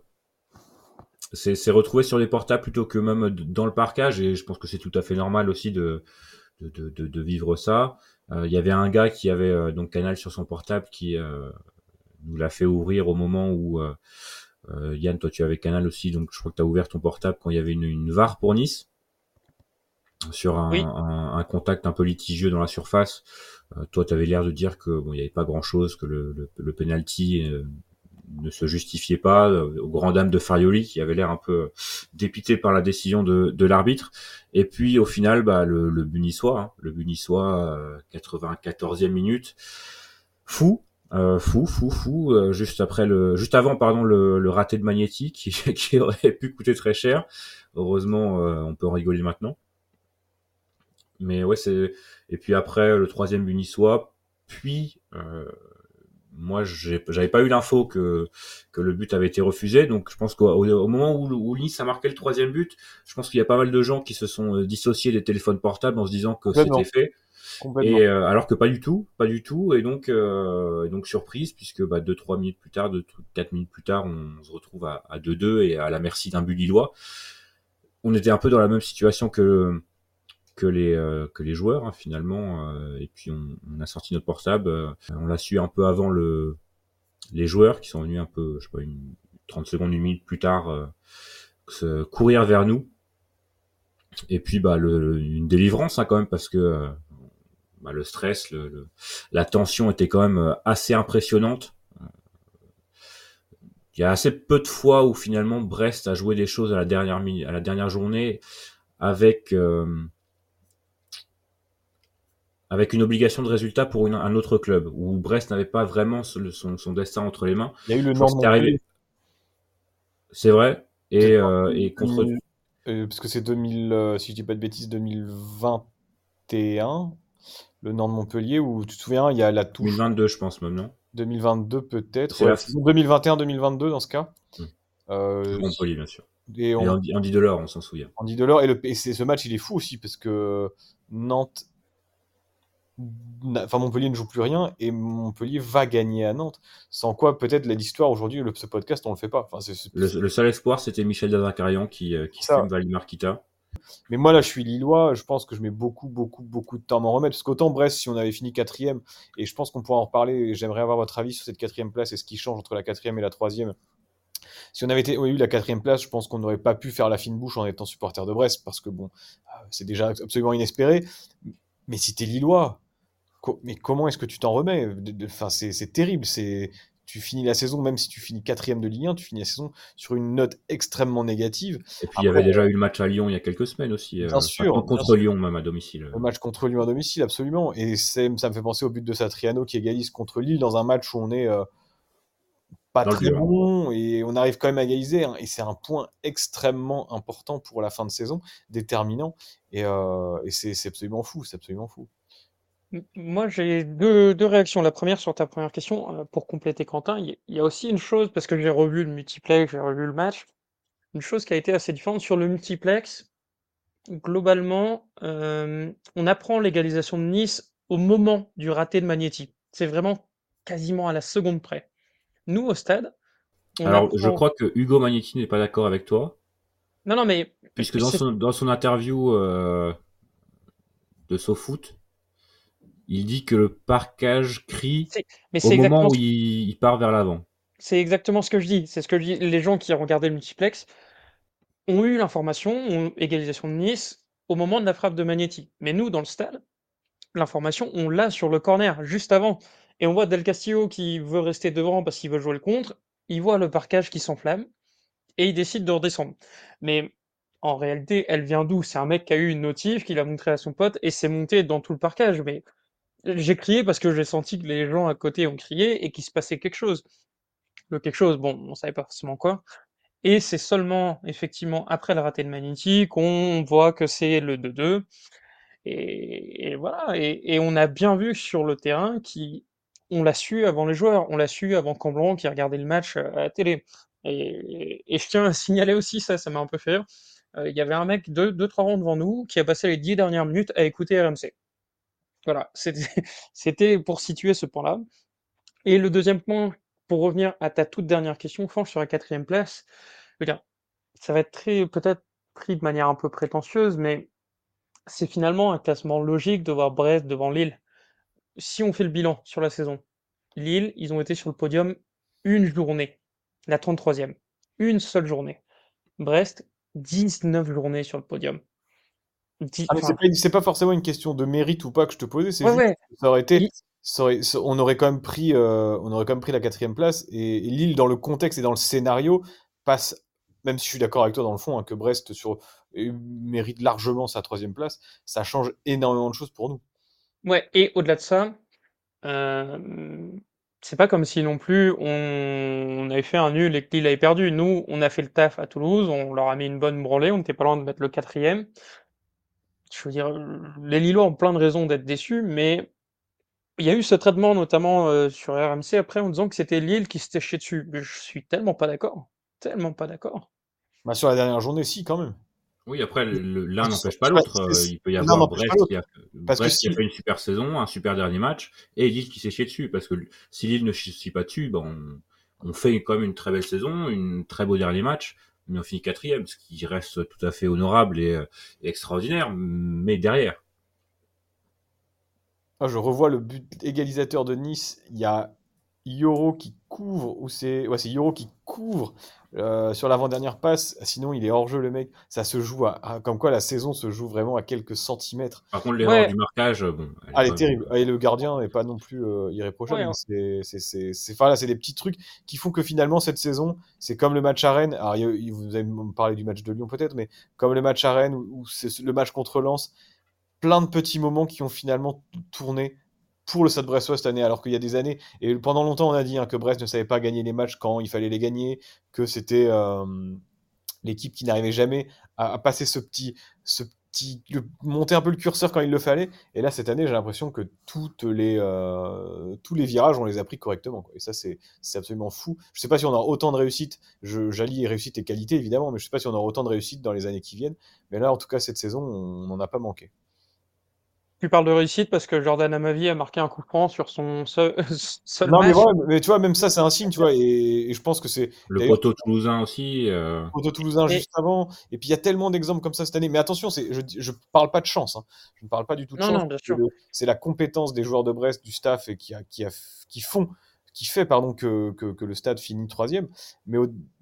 c'est c'est retrouvé sur les portables plutôt que même dans le parcage et je pense que c'est tout à fait normal aussi de de, de, de, de vivre ça. Il euh, y avait un gars qui avait euh, donc Canal sur son portable qui euh, nous l'a fait ouvrir au moment où euh, euh, Yann, toi tu avais Canal aussi, donc je crois que tu as ouvert ton portable quand il y avait une, une V A R pour Nice sur un,
Oui,
un, un contact un peu litigieux dans la surface. Euh, toi, tu avais l'air de dire que bon, il n'y avait pas grand-chose, que le, le, le penalty euh, ne se justifiait pas, euh, au grand dam de Farioli qui avait l'air un peu dépité par la décision de, de l'arbitre. Et puis au final, bah, le, le but niçois, hein, le but niçois, euh, quatre-vingt-quatorzième minute, fou. Euh, fou, fou, fou. Euh, juste après le, juste avant, pardon, le, le raté de Magnetti qui, qui aurait pu coûter très cher. Heureusement, euh, on peut en rigoler maintenant. Mais ouais, c'est et puis après le troisième but niçois, puis euh, moi j'ai j'avais pas eu l'info que que le but avait été refusé, donc je pense qu'au au moment où, où Nice a marqué le troisième but, je pense qu'il y a pas mal de gens qui se sont euh, dissociés des téléphones portables en se disant que c'était
Complètement,
fait,
complètement.
et euh, alors que pas du tout, pas du tout, et donc euh, et donc surprise puisque bah deux trois minutes plus tard, deux quatre minutes plus tard, on se retrouve à, à deux deux et à la merci d'un but lillois. On était un peu dans la même situation que que les euh, que les joueurs hein, finalement euh, et puis on, on a sorti notre portable euh, on l'a su un peu avant le les joueurs qui sont venus un peu je sais pas une trente secondes une minute plus tard euh, se courir vers nous et puis bah le, une délivrance hein, quand même parce que euh, bah, le stress le, le, la tension était quand même assez impressionnante. Il y a assez peu de fois où finalement Brest a joué des choses à la dernière mi- à la dernière journée avec euh, avec une obligation de résultat pour une, un autre club, où Brest n'avait pas vraiment son, son, son destin entre les mains.
Il y a eu le
Je crois que c'était
Nantes-Montpellier.
arrivé, c'est vrai,
C'est
et,
sorti
euh, et contre
deux mille, euh, parce que c'est deux mille, euh, si je dis pas de bêtises, deux mille vingt et un, le Nantes-Montpellier, où tu te souviens, il y a la touche
deux mille vingt-deux, je pense même, non?
deux mille vingt-deux peut-être,
C'est
ouais,
la
saison deux mille vingt et un deux mille vingt-deux dans ce cas.
Hum,
Euh,
toujours Montpellier, bien sûr.
et
Et
on,
Andy, Andy Delors, on s'en souvient.
Andy Delors, et, le, et c'est- ce match, il est fou aussi, parce que Nantes enfin Montpellier ne joue plus rien et Montpellier va gagner à Nantes. Sans quoi peut-être l'histoire aujourd'hui, le, ce podcast, on le fait pas. Enfin, c'est, c'est-
Le, le seul espoir, c'était Michel Dazakarian qui, euh, qui
ça.
fume Valimar Kita.
Mais moi là, je suis Lillois. Je pense que je mets beaucoup, beaucoup, beaucoup de temps à m'en remettre. Parce qu'autant Brest, si on avait fini quatrième, et je pense qu'on pourra en reparler. Et j'aimerais avoir votre avis sur cette quatrième place et ce qui change entre la quatrième et la troisième. Si on avait été, oui, eu la quatrième place, je pense qu'on n'aurait pas pu faire la fine bouche en étant supporter de Brest parce que bon, euh, c'est déjà absolument inespéré. Mais si t'es Lillois, co- mais comment est-ce que tu t'en remets? De- de- Enfin, c'est c'est terrible. C'est Tu finis la saison, même si tu finis quatrième de Ligue un, tu finis la saison sur une note extrêmement négative.
Et puis il y
Après,
avait déjà eu le match à Lyon il y a quelques semaines aussi,
bien
euh, enfin,
sûr, bien
contre
sûr,
Lyon même à domicile.
le match contre Lyon à domicile, absolument. Et c'est, ça me fait penser au but de Satriano qui égalise contre Lille dans un match où on est euh, pas
Dans le
très
dur.
bon et on arrive quand même à égaliser, hein. Et c'est un point extrêmement important pour la fin de saison, déterminant. Et, euh, et c'est c'est absolument fou, c'est absolument fou.
M- Moi, j'ai deux, deux réactions. La première sur ta première question, euh, pour compléter Quentin, il y, il y a aussi une chose, parce que j'ai revu le multiplex, j'ai revu le match, une chose qui a été assez différente sur le multiplex. Globalement, euh, on apprend l'égalisation de Nice au moment du raté de Magnetti. C'est vraiment quasiment à la seconde près. Nous, au stade, on
Alors je
apprend.
crois que Hugo Magnetti n'est pas d'accord avec toi,
Non, non, mais
puisque dans
c'est
son, dans son interview euh, de SoFoot, il dit que le parquage crie
c'est- mais
au
c'est
moment
exactement,
où
ce-
il, il part vers l'avant.
c'est exactement ce que je dis. C'est ce que je dis. Les gens qui ont regardé le multiplex ont eu l'information, ont égalisation de Nice au moment de la frappe de Magnetti. Mais nous, dans le stade, l'information, on l'a sur le corner, juste avant. Et on voit Del Castillo qui veut rester devant parce qu'il veut jouer le contre. Il voit le parquage qui s'enflamme et il décide de redescendre. Mais en réalité, elle vient d'où? C'est un mec qui a eu une notif, qu'il a montré à son pote et c'est monté dans tout le parquage. Mais j'ai crié parce que j'ai senti que les gens à côté ont crié et qu'il se passait quelque chose. Le quelque chose, bon, on savait pas forcément quoi. Et c'est seulement, effectivement, après le raté de Magnetti qu'on voit que c'est le deux deux. Et, et voilà, et, et on a bien vu sur le terrain qui, on l'a su avant les joueurs, on l'a su avant Cambron qui regardait le match euh, à la télé. Et, et je tiens à signaler aussi ça, ça m'a un peu fait rire. Euh, Il y avait un mec deux, deux, trois rangs devant nous qui a passé les dix dernières minutes à écouter R M C. Voilà, c'était c'était pour situer ce point-là. Et le deuxième point, pour revenir à ta toute dernière question, Franck, sur la quatrième place, je veux dire, ça va être très, peut-être pris de manière un peu prétentieuse, mais c'est finalement un classement logique de voir Brest devant Lille. Si on fait le bilan sur la saison, Lille, ils ont été sur le podium une journée, la trente-troisième. Une seule journée. Brest, dix-neuf journées sur le podium. Dix-
Ah, mais c'est
Enfin,
pas, c'est pas forcément une question de mérite ou pas que je te posais, c'est
ouais,
juste
ouais.
que ça aurait été,
Li-
ça aurait- ça- on aurait quand même pris, euh, on aurait quand même pris la quatrième place et, et Lille dans le contexte et dans le scénario passe, même si je suis d'accord avec toi dans le fond, hein, que Brest sur, euh, mérite largement sa troisième place, ça change énormément de choses pour nous.
Ouais, et au-delà de ça, euh, c'est pas comme si non plus on, on avait fait un nul et que Lille avait perdu. Nous, on a fait le taf à Toulouse, on leur a mis une bonne branlée, on n'était pas loin de mettre le quatrième. Je veux dire, les Lillois ont plein de raisons d'être déçus, mais il y a eu ce traitement notamment euh, sur R M C après en disant que c'était Lille qui s'était chié dessus. Mais je suis tellement pas d'accord. Tellement pas d'accord.
Bah, sur la dernière journée, si, quand même.
Oui, après le- l'un
Parce que
n'empêche pas
c'est-
l'autre. Euh,
c'est-
Il peut y
L'un
avoir
n'empêche pas
Brest qui
l'autre.
a
Parce que
Brest qui a
si,
fait une super saison, un super dernier match, et Lille qui s'est chié dessus. Parce que si Lille ne chie pas dessus, ben on, on fait quand même une très belle saison, une très beau dernier match, mais on finit quatrième, ce qui reste tout à fait honorable et, euh, et extraordinaire. Mais derrière,
ah, je revois le but égalisateur de Nice. Il y a Yoro qui couvre, ou c'est ouais, c'est Yoro qui couvre euh, sur l'avant-dernière passe. Sinon, il est hors jeu, le mec. Ça se joue à, à- comme quoi la saison se joue vraiment à quelques centimètres.
par contre l'erreur
Ouais,
du marquage, euh, bon, elle est
Ah, elle
quand
est
même.
terrible. Ah, et le gardien n'est pas non plus euh, irréprochable,
ouais,
mais c'est c'est c'est c'est enfin, là, c'est des petits trucs qui font que finalement cette saison, c'est comme le match à Rennes. Alors, il y a- il- vous allez me parler du match de Lyon peut-être, mais comme le match à Rennes ou, ou c'est le match contre Lens, plein de petits moments qui ont finalement tourné pour le Stade Brestois cette année, alors qu'il y a des années, et pendant longtemps on a dit hein, que Brest ne savait pas gagner les matchs quand il fallait les gagner, que c'était euh, l'équipe qui n'arrivait jamais à, à passer ce petit, ce petit, le- monter un peu le curseur quand il le fallait. Et là cette année, j'ai l'impression que toutes les, euh, tous les virages on les a pris correctement, quoi. Et ça c'est c'est absolument fou. Je sais pas si on aura autant de réussite. Je j'allie réussite et qualité évidemment, mais je sais pas si on aura autant de réussite dans les années qui viennent. Mais là en tout cas cette saison, on n'en a pas manqué.
tu parles de réussite parce que Jordan Amavi a marqué un coup franc sur son seul, seul
Non, mais
match.
voilà, mais tu vois, même ça, c'est un signe, tu vois, et, et je pense que c'est
Le
d'ailleurs
poteau toulousain aussi. Euh,
contre Toulousain
Et
juste avant, et puis il y a tellement d'exemples comme ça cette année. Mais attention, c'est, je, je parle pas de chance, hein. Je ne parle pas du tout de
non,
chance.
non, bien
C'est,
sûr.
le- c'est la compétence des joueurs de Brest, du staff, et qui, a, qui, a, qui font, qui fait, pardon, que, que, que le stade finit troisième. Mais au-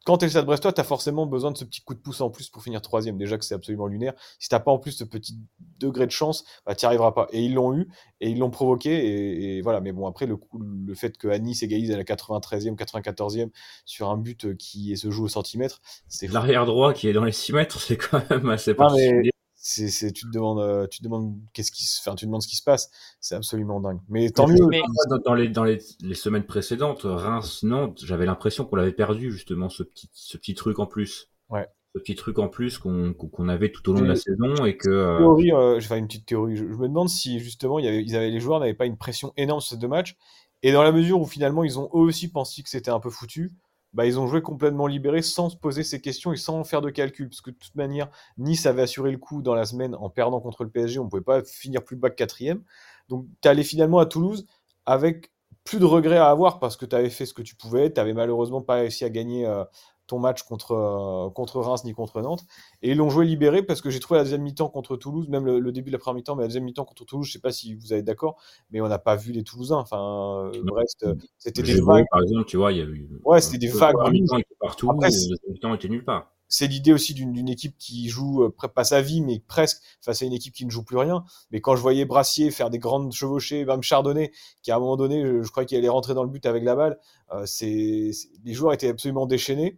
quand tu es le Stade Brestois, tu as forcément besoin de ce petit coup de pouce en plus pour finir troisième. Déjà que c'est absolument lunaire. Si tu n'as pas en plus ce petit degré de chance, bah, tu n'y arriveras pas. Et ils l'ont eu, et ils l'ont provoqué. Et, et voilà. Mais bon, après, le, coup, le fait que Nice égalise à la quatre-vingt-treizième, quatre-vingt-quatorzième sur un but qui se joue au centimètre, c'est fou.
L'arrière droit qui est dans les six mètres, c'est quand même assez
Non,
particulier.
mais c'est, c'est, tu te demandes, euh, tu te demandes qu'est-ce qui se, enfin, tu te demandes ce qui se passe. C'est absolument dingue. Mais tant
Mais
mieux.
Mais
dans, dans les, dans les, les semaines précédentes, Reims-Nantes, j'avais l'impression qu'on l'avait perdu, justement, ce petit, ce petit truc en plus.
Ouais.
Ce petit truc en plus qu'on, qu'on avait tout au long de la
J'ai-
saison et que, euh,
Théorie, euh, je vais faire une petite théorie. Je, je me demande si justement il y avait, ils avaient, les joueurs n'avaient pas une pression énorme sur ces deux matchs. Et dans la mesure où finalement ils ont eux aussi pensé que c'était un peu foutu, bah, ils ont joué complètement libérés sans se poser ces questions et sans faire de calcul. Parce que de toute manière, Nice avait assuré le coup dans la semaine en perdant contre le P S G. On ne pouvait pas finir plus bas que quatrième. Donc tu allé finalement à Toulouse avec plus de regrets à avoir parce que tu avais fait ce que tu pouvais. Tu n'avais malheureusement pas réussi à gagner euh, ton match contre, euh, contre Reims ni contre Nantes. Et ils l'ont joué libéré parce que j'ai trouvé la deuxième mi-temps contre Toulouse, même le, le début de la première mi-temps, mais la deuxième mi-temps contre Toulouse, je sais pas si vous êtes d'accord, mais on n'a pas vu les Toulousains. Enfin, euh,
non.
Brest, euh, c'était des
Gévaux,
vagues.
par exemple, tu vois, il y a eu,
Ouais,
euh,
c'était des
le
vagues
premier
rouges.
mi-temps était partout,
Après,
le
c'est
deuxième mi-temps était nulle part.
c'est l'idée aussi d'une d'une équipe qui joue, euh, pre- pas sa vie, mais presque, face à une équipe qui ne joue plus rien. Mais quand je voyais Brassier faire des grandes chevauchées, même Chardonnay, qui à un moment donné, je, je croyais qu'il allait rentrer dans le but avec la balle, euh, c'est, c'est- les joueurs étaient absolument déchaînés.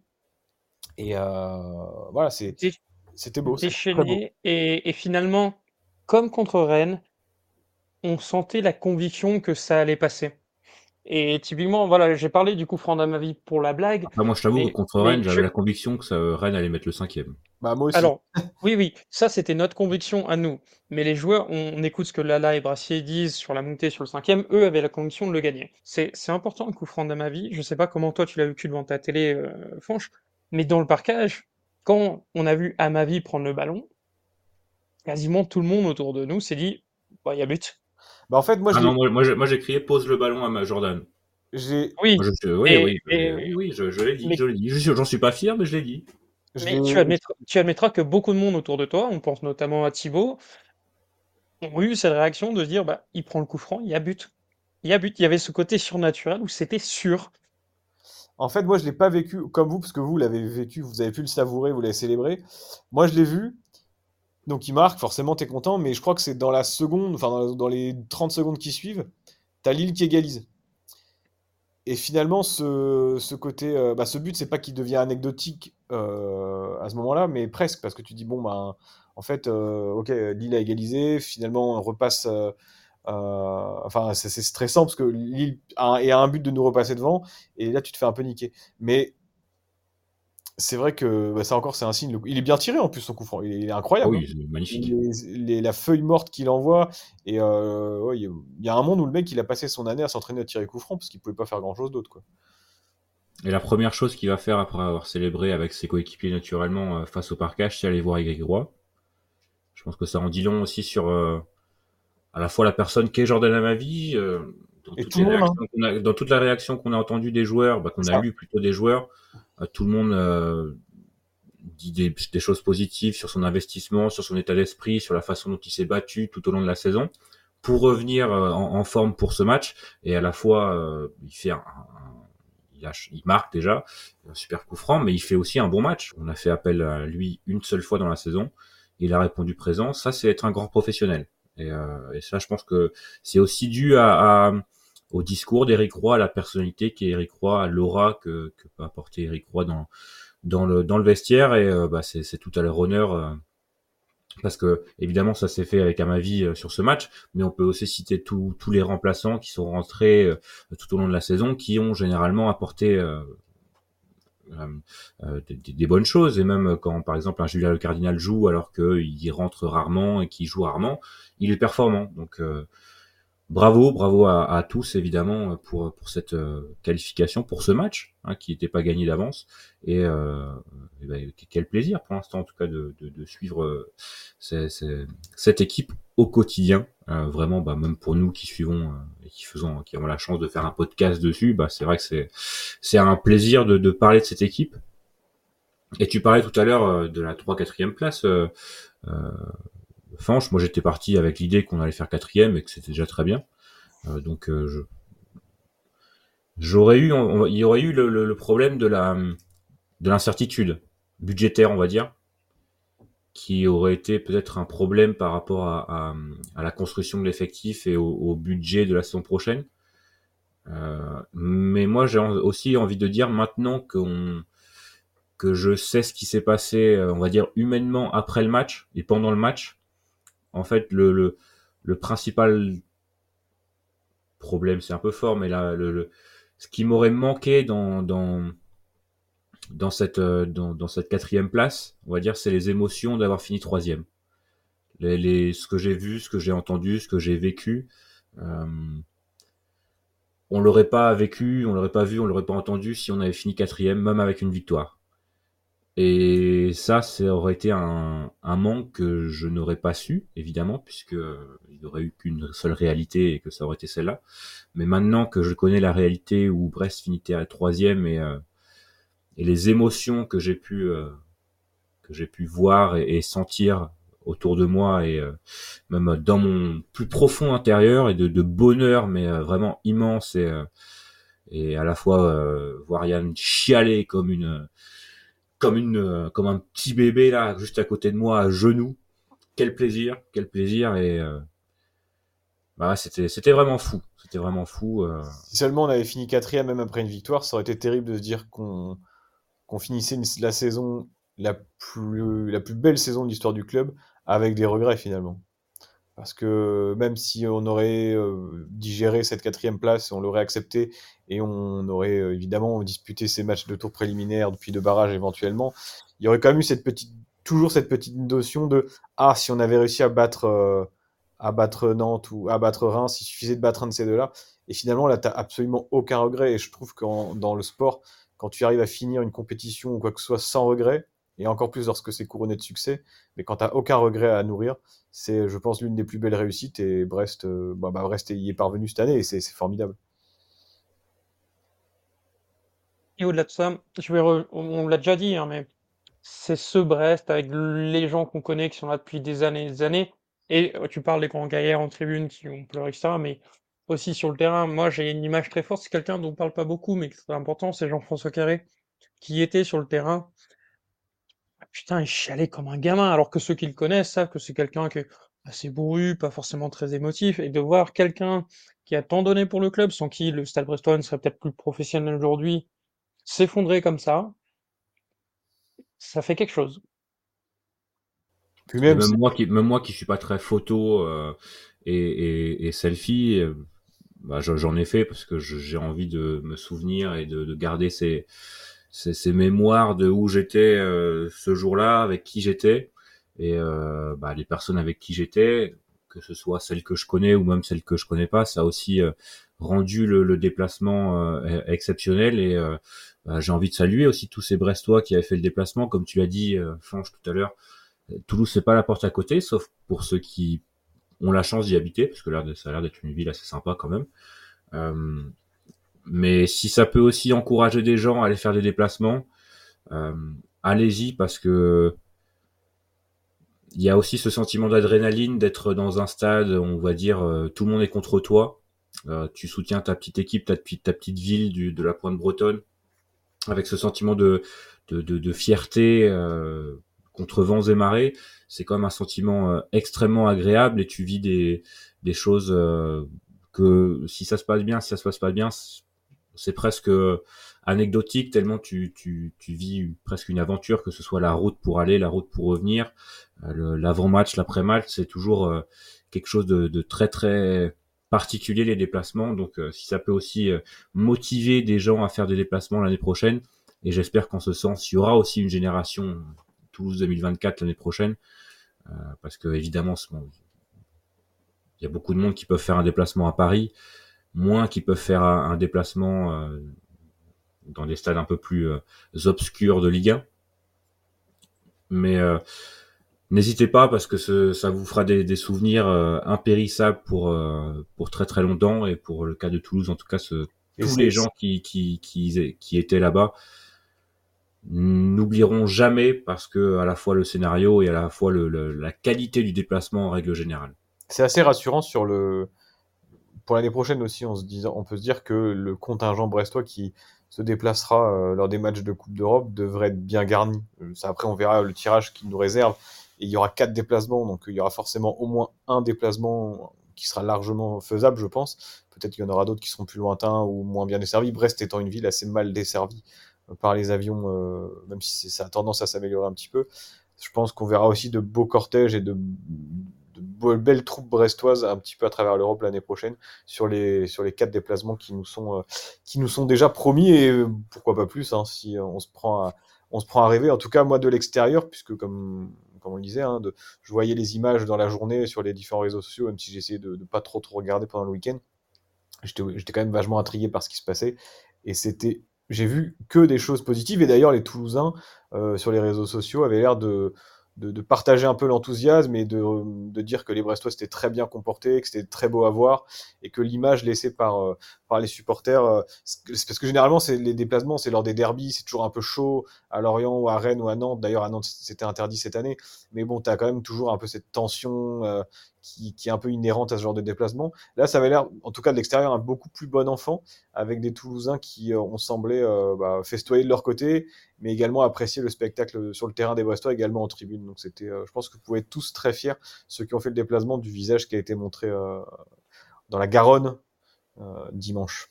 Et euh, voilà, c'est,
dé-
c'était beau, c'était très beau.
déchaîné et, et finalement, comme contre Rennes, on sentait la conviction que ça allait passer. Et typiquement, voilà, j'ai parlé du coup franc d'Amavi pour la blague,
Après, moi, je t'avoue que
mais,
contre
mais
Rennes,
je,
j'avais la conviction que ça, Rennes allait mettre le cinquième.
Bah, moi aussi.
alors, oui, oui, ça c'était notre conviction à nous. Mais les joueurs, on, on écoute ce que Lala et Brassier disent sur la montée sur le cinquième, eux avaient la conviction de le gagner. C'est, c'est important le coup franc d'Amavi. Je sais pas comment toi tu l'as vécu devant ta télé, euh, Fanch, mais dans le parcage, quand on a vu Amavi prendre le ballon, quasiment tout le monde autour de nous s'est dit, bah, il y a but.
Bah, en fait, moi,
Ah
je
non,
l'ai,
moi, moi, j'ai, moi, j'ai crié pose le ballon à ma Jordan.
j'ai,
Moi,
Oui,
je, oui,
et,
oui,
et,
oui, oui, je, je l'ai dit,
mais
je l'ai dit. Je- J'en suis pas fier, mais je l'ai dit.
je
Mais tu
l'ai,
admettras, tu admettras que beaucoup de monde autour de toi, on pense notamment à Thibaut, ont eu cette réaction de se dire, bah, il prend le coup franc, il y a but. Il y a but. Il y avait ce côté surnaturel où c'était sûr.
En fait, moi, je l'ai pas vécu comme vous, parce que vous l'avez vécu, vous avez pu le savourer, vous l'avez célébré. Moi, je l'ai vu, donc il marque, forcément, t'es content, mais je crois que c'est dans la seconde, enfin, dans, dans les trente secondes qui suivent, t'as Lille qui égalise. Et finalement, ce, ce côté, euh, bah, ce but, c'est pas qu'il devient anecdotique euh, à ce moment-là, mais presque, parce que tu dis, bon, bah, en fait, euh, ok, Lille a égalisé, finalement, on repasse. euh, euh, enfin, c'est c'est stressant parce que Lille a, et a un but de nous repasser devant, et là, tu te fais un peu niquer. Mais c'est vrai que bah, ça encore, c'est un signe. Il est bien tiré en plus, son coup franc. Il est, il est
Ah
incroyable, hein.
oui, c'est magnifique.
Les- les- la feuille morte qu'il envoie. Et euh, ouais, il y, a il y a un monde où le mec, il a passé son année à s'entraîner à tirer coup franc parce qu'il pouvait pas faire grand-chose d'autre, quoi.
Et la première chose qu'il va faire après avoir célébré avec ses coéquipiers naturellement euh, face au parcage, c'est aller voir Y Roy. Je pense que ça en dit long aussi sur euh, à la fois la personne qu'est Jordan Amavi, euh, dans
Et
toutes
tout
les
le monde, hein.
réactions qu'on a, dans toute la réaction qu'on a entendue des joueurs, bah, qu'on a
Ça.
lu plutôt des joueurs, euh, tout le monde euh, dit des, des choses positives sur son investissement, sur son état d'esprit, sur la façon dont il s'est battu tout au long de la saison pour revenir euh, en, en forme pour ce match. Et à la fois, euh, il fait un, un- il, a- il marque déjà un super coup franc, mais il fait aussi un bon match. On a fait appel à lui une seule fois dans la saison. Il a répondu présent. Ça, c'est être un grand professionnel. Et, euh, et ça, je pense que c'est aussi dû à, à- au discours d'Éric Roy, à la personnalité qu'est Éric Roy, à l'aura que, que peut apporter Éric Roy dans, dans, le, dans le vestiaire. Et euh, bah, c'est, c'est tout à leur honneur. Euh, parce que évidemment ça s'est fait avec Amavi euh, sur ce match, mais on peut aussi citer tous tous les remplaçants qui sont rentrés euh, tout au long de la saison, qui ont généralement apporté euh, euh, euh, des, des- des bonnes choses. Et même quand par exemple un Julien Le Cardinal joue alors qu'il rentre rarement et qu'il joue rarement, il est performant. Donc euh, bravo, bravo à, à tous évidemment pour pour cette euh, qualification, pour ce match hein, qui n'était pas gagné d'avance. Et, euh, et ben, quel plaisir pour l'instant en tout cas de, de, de suivre euh, c'est- c'est- cette équipe au quotidien. Euh, vraiment, bah, même pour nous qui suivons euh, et qui faisons, qui avons la chance de faire un podcast dessus, bah, c'est vrai que c'est c'est un plaisir de, de parler de cette équipe. Et tu parlais tout à l'heure euh, de la trois quatrième place. Euh, euh, Fanch, moi j'étais parti avec l'idée qu'on allait faire quatrième et que c'était déjà très bien. Euh, donc euh, je, j'aurais eu, on- il y aurait eu le, le, le problème de la de l'incertitude budgétaire, on va dire, qui aurait été peut-être un problème par rapport à, à, à la construction de l'effectif et au, au budget de la saison prochaine. Euh, mais moi, j'ai aussi envie de dire maintenant qu'on, que je sais ce qui s'est passé, on va dire humainement après le match et pendant le match. En fait, le, le, le principal problème, c'est un peu fort, mais là, le, le, ce qui m'aurait manqué dans, dans, dans cette, dans, dans cette quatrième place, on va dire, c'est les émotions d'avoir fini troisième. Les, les, ce que j'ai vu, ce que j'ai entendu, ce que j'ai vécu, euh, on l'aurait pas vécu, on l'aurait pas vu, on l'aurait pas entendu si on avait fini quatrième, même avec une victoire. Et ça, ça aurait été un, un manque que je n'aurais pas su, évidemment, puisque il n'y aurait eu qu'une seule réalité et que ça aurait été celle-là. Mais maintenant que je connais la réalité où Brest finit à troisième et, euh, et les émotions que j'ai pu euh, que j'ai pu voir et, et sentir autour de moi et euh, même dans mon plus profond intérieur et de, de bonheur, mais euh, vraiment immense et euh, et à la fois euh, voir Yann chialer comme une comme une euh, comme un petit bébé là juste à côté de moi à genoux. Quel plaisir, quel plaisir et euh, bah c'était c'était vraiment fou, c'était vraiment fou. Euh...
Si seulement on avait fini quatrième même après une victoire, ça aurait été terrible de se dire qu'on qu'on finissait une, la saison la plus la plus belle saison de l'histoire du club avec des regrets finalement. Parce que même si on aurait euh, digéré cette quatrième place, on l'aurait accepté et on aurait euh, évidemment disputé ces matchs de tour préliminaire, puis de barrage éventuellement, il y aurait quand même eu cette petite, toujours cette petite notion de ah, si on avait réussi à battre, euh, à battre Nantes ou à battre Reims, il suffisait de battre un de ces deux-là. Et finalement, là, tu n'as absolument aucun regret. Et je trouve que dans le sport, quand tu arrives à finir une compétition ou quoi que ce soit sans regret, et encore plus lorsque c'est couronné de succès, mais quand tu n'as aucun regret à nourrir, c'est, je pense, l'une des plus belles réussites. Et Brest, euh, bah, bah, Brest y est parvenu cette année et c'est, c'est formidable.
Et au-delà de ça, je vais re- on on l'a déjà dit, hein, mais c'est ce Brest avec les gens qu'on connaît qui sont là depuis des années et des années. Et euh, tu parles des grands gaillards en tribune qui ont pleuré, et cetera. Mais aussi sur le terrain, moi j'ai une image très forte, c'est quelqu'un dont on parle pas beaucoup, mais qui est très important, c'est Jean-François Carré, qui était sur le terrain. Ah, putain, il chialait comme un gamin, alors que ceux qui le connaissent savent que c'est quelqu'un qui est assez bourru, pas forcément très émotif, et de voir quelqu'un qui a tant donné pour le club, sans qui le Stade Brestois ne serait peut-être plus professionnel aujourd'hui, s'effondrer comme ça, ça fait quelque chose.
Puis
Et
même,
même
c'est-
moi qui même moi qui suis pas très photo euh, et, et, et selfie, euh, bah, j'en j'en ai fait parce que je- j'ai envie de me souvenir et de, de garder ces, ces ces mémoires de où j'étais euh, ce jour-là, avec qui j'étais et euh, bah, les personnes avec qui j'étais, que ce soit celles que je connais ou même celles que je connais pas, ça a aussi euh, rendu le, le déplacement euh, exceptionnel et euh, bah, j'ai envie de saluer aussi tous ces Brestois qui avaient fait le déplacement, comme tu l'as dit, euh, Fange, tout à l'heure. Toulouse, c'est pas la porte à côté, sauf pour ceux qui ont la chance d'y habiter, parce que l'air de, ça a l'air d'être une ville assez sympa quand même. Euh, mais si ça peut aussi encourager des gens à aller faire des déplacements, euh, allez-y, parce que il y a aussi ce sentiment d'adrénaline d'être dans un stade, on va dire, euh, tout le monde est contre toi. Euh, tu soutiens ta petite équipe, ta, ta petite ville du, de la Pointe Bretonne, avec ce sentiment de, de, de, de fierté euh, contre vents et marées. C'est quand même un sentiment euh, extrêmement agréable et tu vis des, des choses euh, que si ça se passe bien, si ça se passe pas bien, c'est presque anecdotique tellement tu, tu, tu vis presque une aventure, que ce soit la route pour aller, la route pour revenir, euh, l'avant-match, l'après-match, c'est toujours euh, quelque chose de, de très très particulier les déplacements. Donc euh, si ça peut aussi euh, motiver des gens à faire des déplacements l'année prochaine, et j'espère qu'en ce sens il y aura aussi une génération Toulouse deux mille vingt-quatre l'année prochaine, euh, parce que évidemment bon, il y a beaucoup de monde qui peuvent faire un déplacement à Paris, moins qui peuvent faire un, un déplacement euh, dans des stades un peu plus euh, obscurs de Ligue un. Mais euh, n'hésitez pas, parce que ce, ça vous fera des, des souvenirs euh, impérissables pour euh, pour très très longtemps, et pour le cas de Toulouse en tout cas, ce, tous les gens qui qui qui qui étaient là-bas n'oublieront jamais, parce que à la fois le scénario et à la fois le, le, la qualité du déplacement en règle générale.
C'est assez rassurant sur le pour l'année prochaine aussi, on se disant, on peut se dire que le contingent brestois qui se déplacera euh, lors des matchs de Coupe d'Europe devrait être bien garnie. Euh, ça, après, on verra le tirage qu'il nous réserve. Et il y aura quatre déplacements, donc il y aura forcément au moins un déplacement qui sera largement faisable, je pense. Peut-être qu'il y en aura d'autres qui seront plus lointains ou moins bien desservis. Brest étant une ville assez mal desservie euh, par les avions, euh, même si ça a tendance à s'améliorer un petit peu. Je pense qu'on verra aussi de beaux cortèges et de, de belles troupes brestoises un petit peu à travers l'Europe l'année prochaine sur les, sur les quatre déplacements qui nous sont, euh, qui nous sont déjà promis et euh, pourquoi pas plus hein, si on se prend à, on se prend à rêver. En tout cas, moi de l'extérieur, puisque comme, comme on le disait, hein, de, je voyais les images dans la journée sur les différents réseaux sociaux, même si j'essayais de ne pas trop trop regarder pendant le week-end. J'étais, j'étais quand même vachement intrigué par ce qui se passait et c'était, j'ai vu que des choses positives et d'ailleurs les Toulousains euh, sur les réseaux sociaux avaient l'air de De, de partager un peu l'enthousiasme et de, de dire que les Brestois s'étaient très bien comportés, que c'était très beau à voir et que l'image laissée par, euh, par les supporters, euh, c'est parce que généralement c'est les déplacements, c'est lors des derbies, c'est toujours un peu chaud à Lorient ou à Rennes ou à Nantes. D'ailleurs à Nantes c'était interdit cette année, mais bon t'as quand même toujours un peu cette tension euh, qui, qui est un peu inhérente à ce genre de déplacement. Là ça avait l'air, en tout cas de l'extérieur, un beaucoup plus bon enfant avec des Toulousains qui euh, ont semblé euh, bah, festoyer de leur côté, mais également apprécier le spectacle sur le terrain des Brestois, également en tribune. Donc c'était, euh, je pense que vous pouvez être tous très fiers, ceux qui ont fait le déplacement, du visage qui a été montré euh, dans la Garonne euh, dimanche.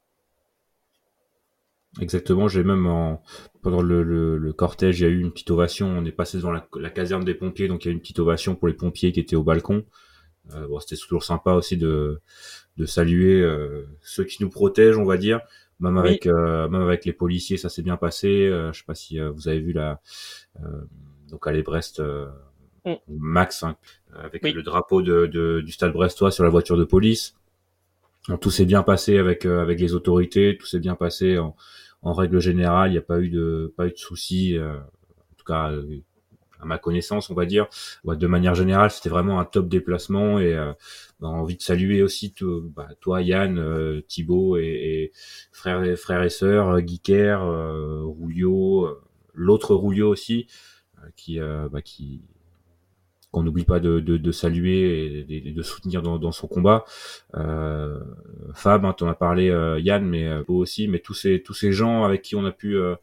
Exactement, j'ai même en, pendant le, le, le cortège, il y a eu une petite ovation. On est passé devant la, la caserne des pompiers, donc il y a eu une petite ovation pour les pompiers qui étaient au balcon. Euh, bon, c'était toujours sympa aussi de, de saluer euh, ceux qui nous protègent, on va dire. Même
Oui.
avec, euh, même avec les policiers, ça s'est bien passé. Euh, je sais pas si euh, vous avez vu la, euh, donc à l'Est-Brest, euh,
Mm.
Max, hein, avec
Oui.
le drapeau de, de, du Stade Brestois sur la voiture de police. Donc, tout s'est bien passé avec euh, avec les autorités, tout s'est bien passé en, en règle générale. Il n'y a pas eu de pas eu de soucis, euh, en tout cas euh, à ma connaissance, on va dire. Ouais, de manière générale, c'était vraiment un top déplacement et euh, bah, envie de saluer aussi tout, bah, toi, Yann, euh, Thibaut et, et frères et frères et sœurs, Guy Kerr, euh, Rouillot, euh, l'autre Rouillot aussi, euh, qui euh, bah, qui qu'on n'oublie pas de, de, de saluer et de, de soutenir dans, dans son combat. Euh, Fab, hein, t'en as parlé, euh, Yann, mais euh, aussi, mais tous ces tous ces gens avec qui on a pu euh,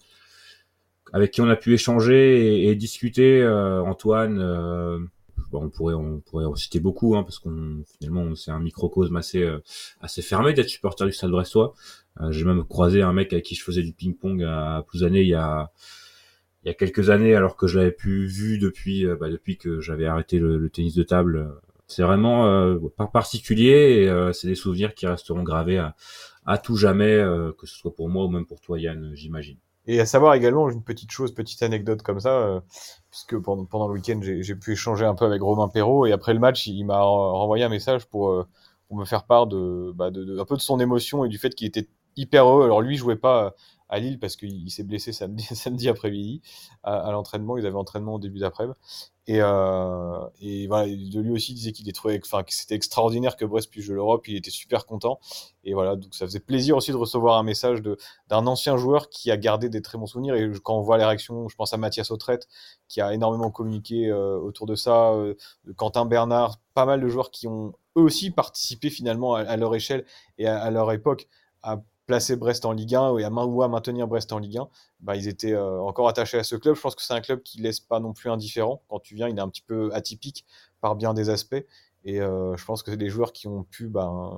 avec qui on a pu échanger et, et discuter, euh, Antoine. Euh, bon, on pourrait on pourrait en citer beaucoup, hein, parce qu'on finalement c'est un microcosme assez euh, assez fermé d'être supporter du Stade Brestois. Euh, j'ai même croisé un mec avec qui je faisais du ping-pong à Plouzané il y a il y a quelques années, alors que je l'avais plus vu depuis bah, depuis que j'avais arrêté le, le tennis de table. C'est vraiment euh, pas particulier et euh, c'est des souvenirs qui resteront gravés à, à tout jamais, euh, que ce soit pour moi ou même pour toi, Yann, j'imagine.
Et à savoir également une petite chose, petite anecdote comme ça, euh, puisque pendant, pendant le week-end j'ai, j'ai pu échanger un peu avec Romain Perrault et après le match il m'a renvoyé un message pour, euh, pour me faire part de, bah de, de un peu de son émotion et du fait qu'il était hyper heureux. Alors lui, il jouait pas à Lille parce qu'il s'est blessé samedi, samedi après-midi à, à l'entraînement. Ils avaient entraînement au début d'après-midi. Et, euh, et voilà, de lui aussi il disait qu'il est trouvé, enfin que c'était extraordinaire que Brest puisse jouer l'Europe. Il était super content. Et voilà, donc ça faisait plaisir aussi de recevoir un message de d'un ancien joueur qui a gardé des très bons souvenirs. Et quand on voit les réactions, je pense à Mathias Autrette qui a énormément communiqué euh, autour de ça, euh, de Quentin Bernard, pas mal de joueurs qui ont eux aussi participé finalement à, à leur échelle et à, à leur époque à placer Brest en Ligue un ou à, ou à maintenir Brest en Ligue un. Bah, ils étaient euh, encore attachés à ce club. Je pense que c'est un club qui laisse pas non plus indifférent. Quand tu viens, il est un petit peu atypique par bien des aspects. Et euh, je pense que c'est des joueurs qui ont pu ben,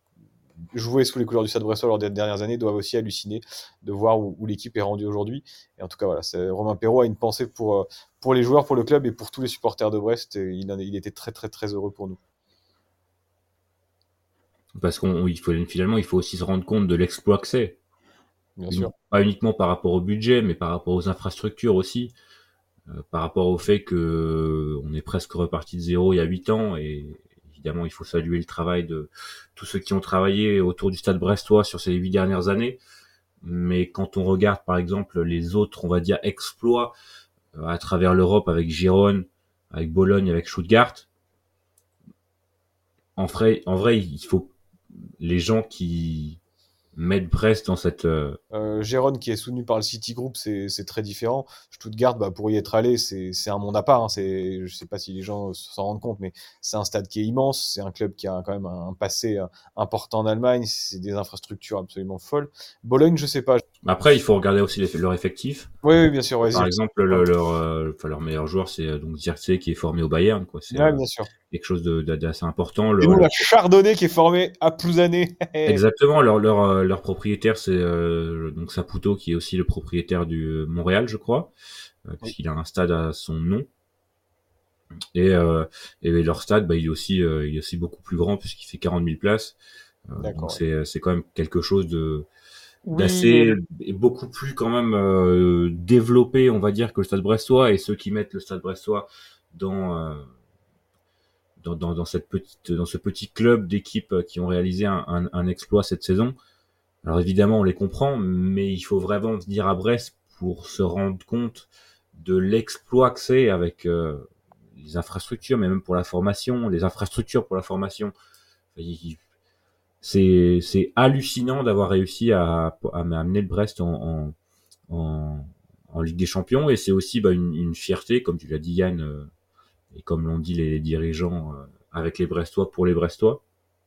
jouer sous les couleurs du Stade Brestois lors des dernières années doivent aussi halluciner de voir où, où l'équipe est rendue aujourd'hui. Et en tout cas, voilà, c'est, Romain Perrault a une pensée pour, pour les joueurs, pour le club et pour tous les supporters de Brest. Et il, en, il était très, très, très heureux pour nous.
Parce qu'on, il faut, finalement, il faut aussi se rendre compte de l'exploit que c'est.
Bien
Une,
sûr.
Pas uniquement par rapport au budget, mais par rapport aux infrastructures aussi. Euh, par rapport au fait que euh, on est presque reparti de zéro il y a huit ans et évidemment il faut saluer le travail de tous ceux qui ont travaillé autour du Stade Brestois sur ces huit dernières années. Mais quand on regarde par exemple les autres, on va dire, exploits euh, à travers l'Europe avec Gérone, avec Bologne, avec Stuttgart, en vrai, en vrai il faut les gens qui mettent Brest dans cette... Euh...
Euh, Gérone qui est soutenu par le City Group, c'est, c'est très différent. Stuttgart, bah, pour y être allé, c'est, c'est un monde à part. Hein. C'est, je sais pas si les gens s'en rendent compte, mais c'est un stade qui est immense. C'est un club qui a quand même un passé important en Allemagne. C'est des infrastructures absolument folles. Bologne, je sais pas.
Après, il faut regarder aussi les, leur effectif.
Oui, oui, bien sûr. Ouais,
Par
Zirkzee.
exemple, le- leur, euh, enfin, leur meilleur joueur, c'est euh, donc Zirkzee qui est formé au Bayern, quoi. C'est
Ouais,
euh,
bien sûr.
quelque chose de- de- d'assez important.
Et
Leur,
nous, on
leur
a Chardonnay qui est formé à Plouzané.
Exactement, leur leur euh, leur propriétaire c'est euh, donc Saputo qui est aussi le propriétaire du euh, Montréal, je crois, euh,
Oui.
puisqu'il a un stade à son nom. Et euh, et leur stade, bah, il est aussi euh, il est aussi beaucoup plus grand puisqu'il fait quarante mille places. Euh, donc
D'accord. Ouais.
c'est c'est quand même quelque chose de
Oui, et
d'assez et beaucoup plus quand même euh, développé, on va dire, que le Stade Brestois. Et ceux qui mettent le Stade Brestois dans euh, dans, dans dans cette petite dans ce petit club d'équipes qui ont réalisé un, un, un exploit cette saison. Alors évidemment, on les comprend, mais il faut vraiment venir à Brest pour se rendre compte de l'exploit que c'est avec euh, les infrastructures, mais même pour la formation, les infrastructures pour la formation. C'est, c'est hallucinant d'avoir réussi à, à amener le Brest en, en, en, en Ligue des Champions, et c'est aussi bah, une, une fierté, comme tu l'as dit Yann, euh, et comme l'ont dit les dirigeants, euh, avec les Brestois pour les Brestois.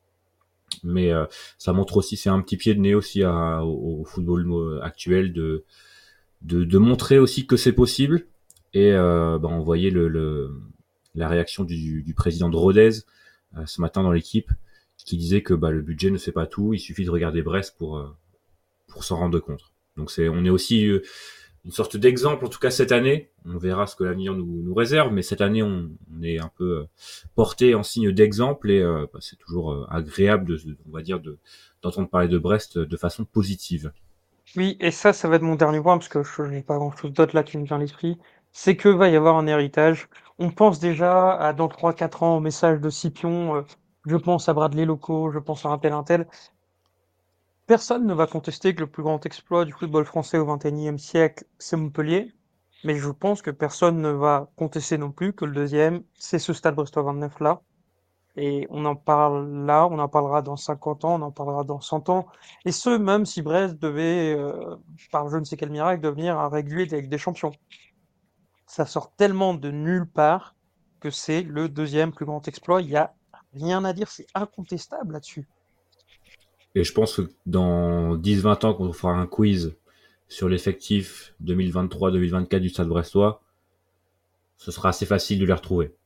Mais euh, ça montre aussi, c'est un petit pied de nez aussi à, au, au football actuel de, de, de montrer aussi que c'est possible. Et euh, bah, on voyait le, le, la réaction du, du président de Rodez euh, ce matin dans l'équipe, qui disait que bah, le budget ne fait pas tout, il suffit de regarder Brest pour, euh, pour s'en rendre compte. Donc c'est, on est aussi euh, une sorte d'exemple, en tout cas cette année. On verra ce que l'avenir nous, nous réserve, mais cette année, on, on est un peu euh, porté en signe d'exemple, et euh, bah, c'est toujours euh, agréable, de, on va dire, de, d'entendre parler de Brest de façon positive.
oui, et ça, ça va être mon dernier point, parce que je n'ai pas grand-chose d'autre là qui me vient à l'esprit. C'est que va y avoir un héritage. On pense déjà à dans trois quatre ans au message de Scipion. euh, je pense à Bradley Loco, je pense à un tel, un tel. Personne ne va contester que le plus grand exploit du football français au vingt et unième siècle, c'est Montpellier. Mais je pense que personne ne va contester non plus que le deuxième, c'est ce Stade Brestois vingt-neuf là. Et on en parle là, on en parlera dans cinquante ans, on en parlera dans cent ans. Et ce, même si Brest devait, euh, par je ne sais quel miracle, devenir un régulier de Ligue des Champions. Ça sort tellement de nulle part que c'est le deuxième plus grand exploit. Il y a rien à dire, c'est incontestable là-dessus.
Et je pense que dans dix vingt ans, quand on fera un quiz sur l'effectif deux mille vingt-trois deux mille vingt-quatre du Stade Brestois, ce sera assez facile de les retrouver.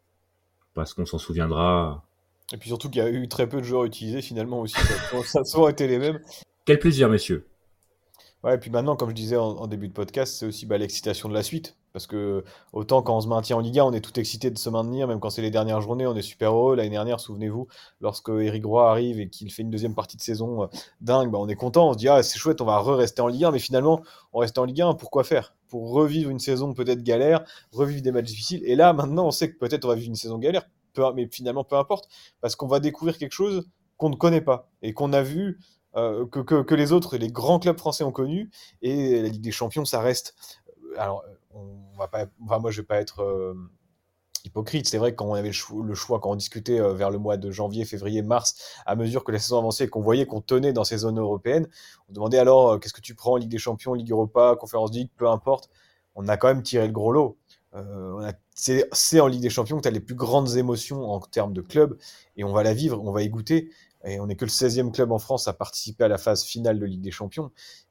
Parce qu'on s'en souviendra.
Et puis surtout qu'il y a eu très peu de joueurs utilisés finalement aussi. Ça, ça a souvent été les mêmes.
Quel plaisir, messieurs.
Ouais, et puis maintenant, comme je disais en, en début de podcast, c'est aussi bah, l'excitation de la suite. Parce que autant quand on se maintient en Ligue un, on est tout excité de se maintenir, même quand c'est les dernières journées, on est super heureux. L'année dernière, souvenez-vous, lorsque Eric Roy arrive et qu'il fait une deuxième partie de saison euh, dingue, bah, on est content, on se dit ah c'est chouette, on va re-rester en Ligue un, mais finalement, on reste en Ligue un, pourquoi faire? Pour revivre une saison peut-être galère, revivre des matchs difficiles. Et là, maintenant, on sait que peut-être on va vivre une saison galère, peu- mais finalement, peu importe, parce qu'on va découvrir quelque chose qu'on ne connaît pas et qu'on a vu, euh, que, que, que les autres, les grands clubs français ont connu. Et la Ligue des Champions, ça reste. Alors, on va pas. Enfin, moi, je vais pas être euh, hypocrite. C'est vrai que quand on avait le choix, le choix quand on discutait euh, vers le mois de janvier, février, mars, à mesure que la saison avançait et qu'on voyait qu'on tenait dans ces zones européennes, on demandait alors euh, qu'est-ce que tu prends, Ligue des Champions, Ligue Europa, Conférence League, peu importe. On a quand même tiré le gros lot. Euh, on a- c'est, c'est en Ligue des Champions que tu as les plus grandes émotions en termes de club et on va la vivre, on va y goûter. Et on n'est que le seizième club en France à participer à la phase finale de Ligue des Champions.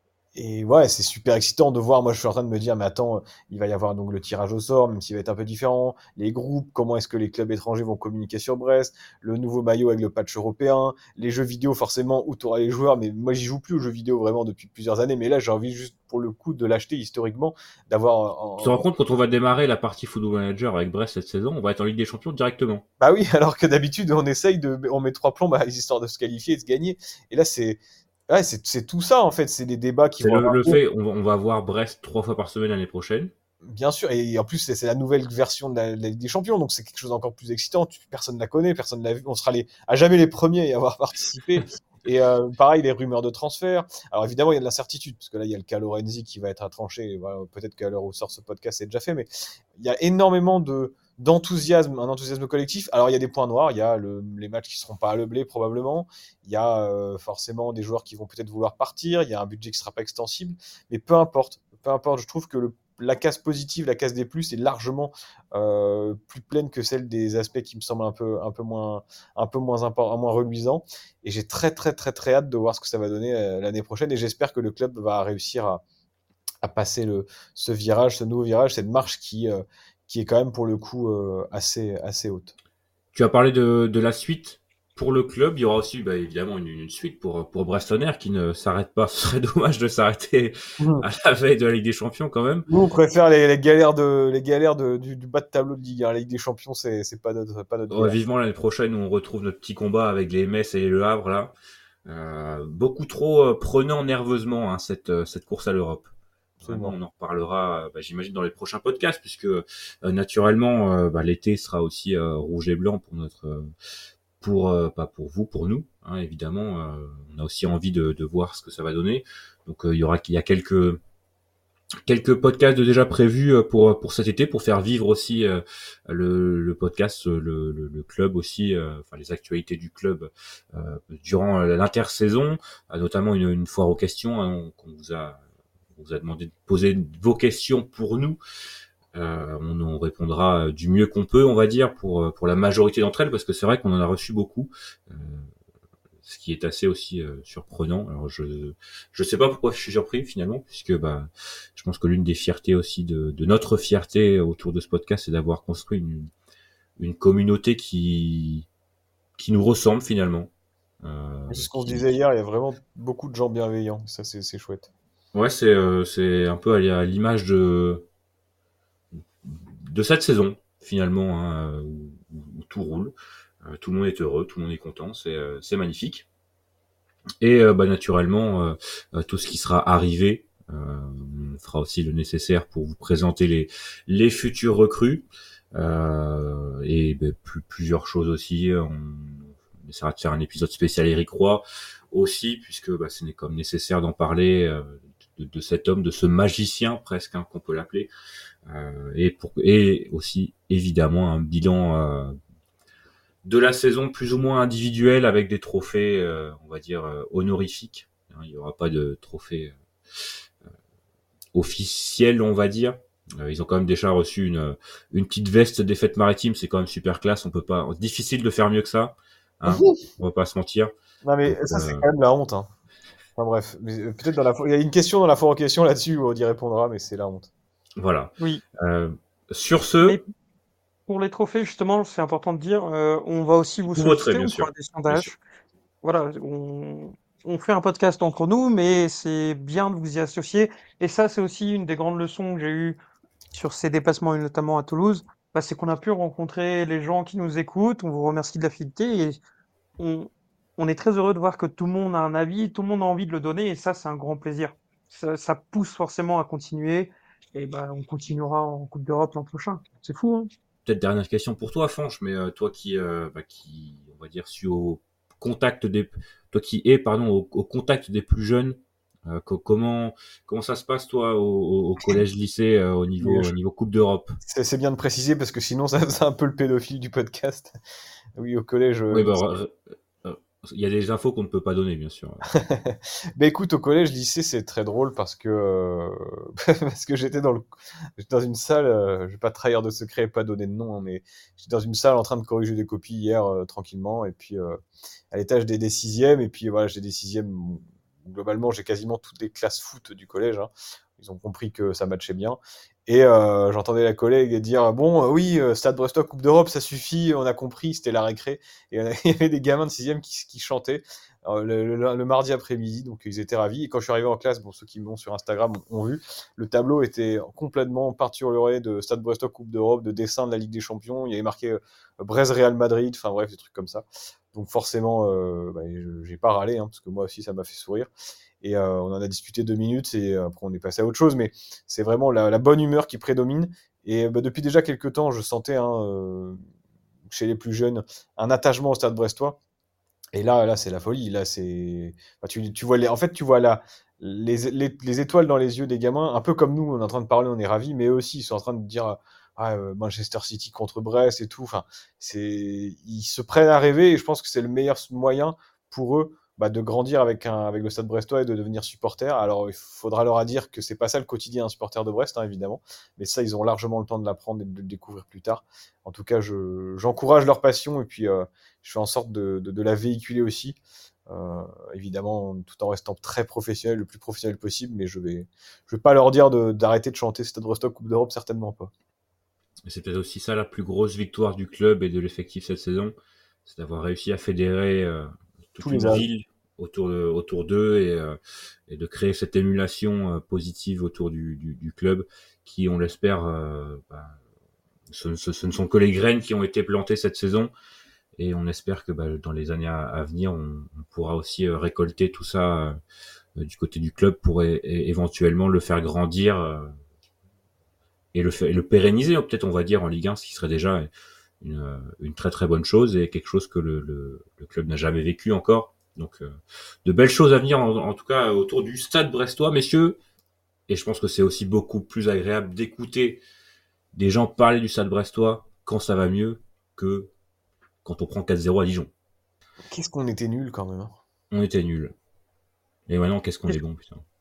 Et ouais, c'est super excitant de voir. Moi, je suis en train de me dire, mais attends, il va y avoir donc le tirage au sort, même s'il va être un peu différent. Les groupes, comment est-ce que les clubs étrangers vont communiquer sur Brest? Le nouveau maillot avec le patch européen. Les jeux vidéo, forcément, où tu auras les joueurs. Mais moi, j'y joue plus aux jeux vidéo vraiment depuis plusieurs années. Mais là, j'ai envie juste pour le coup de l'acheter historiquement, d'avoir.
Tu te rends
En...
compte, quand on va démarrer la partie Football Manager avec Brest cette saison, on va être en Ligue des Champions directement.
Bah oui, alors que d'habitude, on essaye de, on met trois plombs à l'histoire de se qualifier et de se gagner. Et là, c'est, ouais, c'est, c'est tout ça en fait. C'est des débats qui
C'est
vont
le,
avoir
le fait, on va, on va voir Brest trois fois par semaine l'année prochaine.
bien sûr, et en plus, c'est c'est la nouvelle version de la, de la Ligue des Champions, donc c'est quelque chose d'encore plus excitant. Tu- Personne ne la connaît, personne ne l'a vu. On sera les, à jamais les premiers à y avoir participé. Et euh, pareil, les rumeurs de transfert. Alors évidemment, il y a de l'incertitude, parce que là, il y a le cas Lorenzi qui va être à trancher. Voilà, peut-être qu'à l'heure où sort ce podcast, c'est déjà fait, mais il y a énormément de d'enthousiasme, un enthousiasme collectif. Alors il y a des points noirs, il y a le, les matchs qui seront pas à le blé probablement, il y a euh, forcément des joueurs qui vont peut-être vouloir partir, il y a un budget qui sera pas extensible, mais peu importe, peu importe. Je trouve que le la case positive, la case des plus est largement euh, plus pleine que celle des aspects qui me semblent un peu, un peu moins, un peu moins important, moins reluisants. Et j'ai très, très, très, très hâte de voir ce que ça va donner euh, l'année prochaine. Et j'espère que le club va réussir à, à passer le, ce virage, ce nouveau virage, cette marche qui, euh, qui est quand même pour le coup euh, assez, assez haute.
Tu as parlé de, de la suite pour le club. Il y aura aussi bah, évidemment une, une suite pour, pour Brest Air qui ne s'arrête pas. Ce serait dommage de s'arrêter mmh. à la veille de la Ligue des Champions quand même.
Nous, on préfère les, les galères, de, les galères de, du, du bas de tableau de Ligue. La Ligue des Champions, c'est, c'est pas notre, pas notre
ouais, vivement l'année prochaine où on retrouve notre petit combat avec les Metz et le Havre là. Euh, beaucoup trop euh, prenant nerveusement hein, cette, euh, cette course à l'Europe. Vraiment, on en reparlera, bah, j'imagine, dans les prochains podcasts, puisque euh, naturellement, euh, bah, l'été sera aussi euh, rouge et blanc pour notre, euh, pour euh, pas pour vous, pour nous, hein, évidemment. Euh, on a aussi envie de, de voir ce que ça va donner. Donc, euh, il y aura, il y a quelques quelques podcasts déjà prévus pour pour cet été, pour faire vivre aussi euh, le, le podcast, le, le, le club aussi, euh, enfin les actualités du club euh, durant l'intersaison, notamment une, une foire aux questions hein, qu'on vous a On vous a demandé de poser vos questions pour nous. Euh, on en répondra du mieux qu'on peut, on va dire, pour pour la majorité d'entre elles, parce que c'est vrai qu'on en a reçu beaucoup, euh, ce qui est assez aussi euh, surprenant. Alors je je sais pas pourquoi je suis surpris finalement, puisque bah je pense que l'une des fiertés aussi de de notre fierté autour de ce podcast, c'est d'avoir construit une une communauté qui qui nous ressemble finalement.
Euh, c'est ce qu'on qui... se disait hier. Il y a vraiment beaucoup de gens bienveillants. Ça c'est c'est chouette.
Ouais, c'est euh, c'est un peu à l'image de de cette saison finalement hein, où, où tout roule, euh, tout le monde est heureux, tout le monde est content, c'est euh, c'est magnifique. Et euh, bah naturellement euh, tout ce qui sera arrivé, euh, on fera aussi le nécessaire pour vous présenter les les futurs recrues euh, et bah, plus, plusieurs choses aussi. On, on essaiera de faire un épisode spécial Éric Roy aussi, puisque bah, ce n'est comme nécessaire d'en parler. Euh, De, de cet homme, de ce magicien presque hein, qu'on peut l'appeler, euh, et, pour, et aussi évidemment un bilan euh, de la saison plus ou moins individuel avec des trophées, euh, on va dire euh, honorifiques. Hein, il n'y aura pas de trophée euh, officiel, on va dire. Euh, ils ont quand même déjà reçu une, une petite veste des fêtes maritimes, c'est quand même super classe. On peut pas, difficile de faire mieux que ça. Hein, on va pas se mentir.
Non mais Donc, ça euh... c'est quand même la honte. Hein. Enfin bref, mais peut-être dans la il y a une question dans la foire aux questions là-dessus où on y répondra, mais c'est la honte.
Voilà.
Oui.
Euh, sur ce.
Mais pour les trophées, justement, c'est important de dire, euh, on va aussi vous solliciter, on fera des sondages. Voilà, on, on fait un podcast entre nous, mais c'est bien de vous y associer. Et ça, c'est aussi une des grandes leçons que j'ai eues sur ces déplacements, et notamment à Toulouse. Bah, c'est qu'on a pu rencontrer les gens qui nous écoutent. On vous remercie de la fidélité et on, on est très heureux de voir que tout le monde a un avis, tout le monde a envie de le donner, et ça, c'est un grand plaisir. Ça, ça pousse forcément à continuer, et bah, on continuera en Coupe d'Europe l'an prochain. C'est fou, hein?
Peut-être dernière question pour toi, Fanche, mais euh, toi qui, euh, bah, qui, on va dire, suis au contact des, toi qui es, pardon, au, au contact des plus jeunes, euh, co- comment, comment ça se passe toi au, au collège-lycée euh, au niveau,
je...
au niveau Coupe d'Europe?
C'est, c'est bien de préciser parce que sinon ça, c'est un peu le pédophile du podcast. Oui, au collège.
Oui, bah, il y a des infos qu'on ne peut pas donner, bien sûr.
Bah écoute, au collège, lycée, c'est très drôle parce que euh... parce que j'étais dans le j'étais dans une salle, euh... je vais pas trahir de secret et pas donner de nom, hein, mais j'étais dans une salle en train de corriger des copies hier euh, tranquillement, et puis euh... à l'étage des, des sixièmes, et puis voilà, j'ai des sixièmes. Globalement, j'ai quasiment toutes les classes foot du collège. Hein. Ils ont compris que ça matchait bien. Et euh, j'entendais la collègue dire bon, euh, oui, euh, Stade Brestois, Coupe d'Europe, ça suffit, on a compris, c'était la récré. Et euh, il y avait des gamins de sixième qui, qui chantaient euh, le, le, le mardi après-midi, donc ils étaient ravis. Et quand je suis arrivé en classe, bon, ceux qui m'ont sur Instagram ont, ont vu, le tableau était complètement peinturé de Stade Brestois, Coupe d'Europe, de dessins de la Ligue des Champions. Il y avait marqué euh, Brest-Real Madrid, enfin bref, des trucs comme ça. Donc forcément, euh, bah, je, j'ai pas râlé, hein, parce que moi aussi, ça m'a fait sourire. Et euh, on en a discuté deux minutes et après on est passé à autre chose, mais c'est vraiment la, la bonne humeur qui prédomine. Et bah, depuis déjà quelques temps, je sentais hein, euh, chez les plus jeunes un attachement au Stade Brestois. Et là, là, c'est la folie. Là, c'est, enfin, tu, tu vois les, en fait, tu vois là les, les, les étoiles dans les yeux des gamins, un peu comme nous, on est en train de parler, on est ravis, mais eux aussi, ils sont en train de dire ah, euh, Manchester City contre Brest et tout. Enfin, c'est, ils se prennent à rêver et je pense que c'est le meilleur moyen pour eux bah, de grandir avec, un, avec le Stade Brestois et de devenir supporter. Alors, il faudra leur à dire que c'est pas ça le quotidien d'un supporter de Brest, hein, évidemment. Mais ça, ils ont largement le temps de l'apprendre et de le découvrir plus tard. En tout cas, je, j'encourage leur passion et puis euh, je fais en sorte de, de, de la véhiculer aussi. Euh, évidemment, tout en restant très professionnel, le plus professionnel possible. Mais je vais, je vais pas leur dire de, d'arrêter de chanter Stade Brestois Coupe d'Europe, certainement pas.
Et c'est peut-être aussi ça la plus grosse victoire du club et de l'effectif cette saison, c'est d'avoir réussi à fédérer euh, toute
Tous les
une
âges.
ville autour de, autour d'eux et, euh, et de créer cette émulation euh, positive autour du, du, du club qui, on l'espère, euh, bah, ce, ce, ce ne sont que les graines qui ont été plantées cette saison et on espère que bah, dans les années à, à venir, on, on pourra aussi euh, récolter tout ça euh, du côté du club pour é- é- éventuellement le faire grandir euh, et, le, fa- et le pérenniser, peut-être on va dire en Ligue un, ce qui serait déjà une, une très très bonne chose et quelque chose que le, le, le club n'a jamais vécu encore. Donc euh, de belles choses à venir en, en tout cas autour du Stade Brestois, messieurs. Et je pense que c'est aussi beaucoup plus agréable d'écouter des gens parler du Stade Brestois quand ça va mieux que quand on prend quatre zéro à Dijon.
Qu'est-ce qu'on était nuls quand même, hein.
On était nuls. Et maintenant, qu'est-ce qu'on est bon, putain.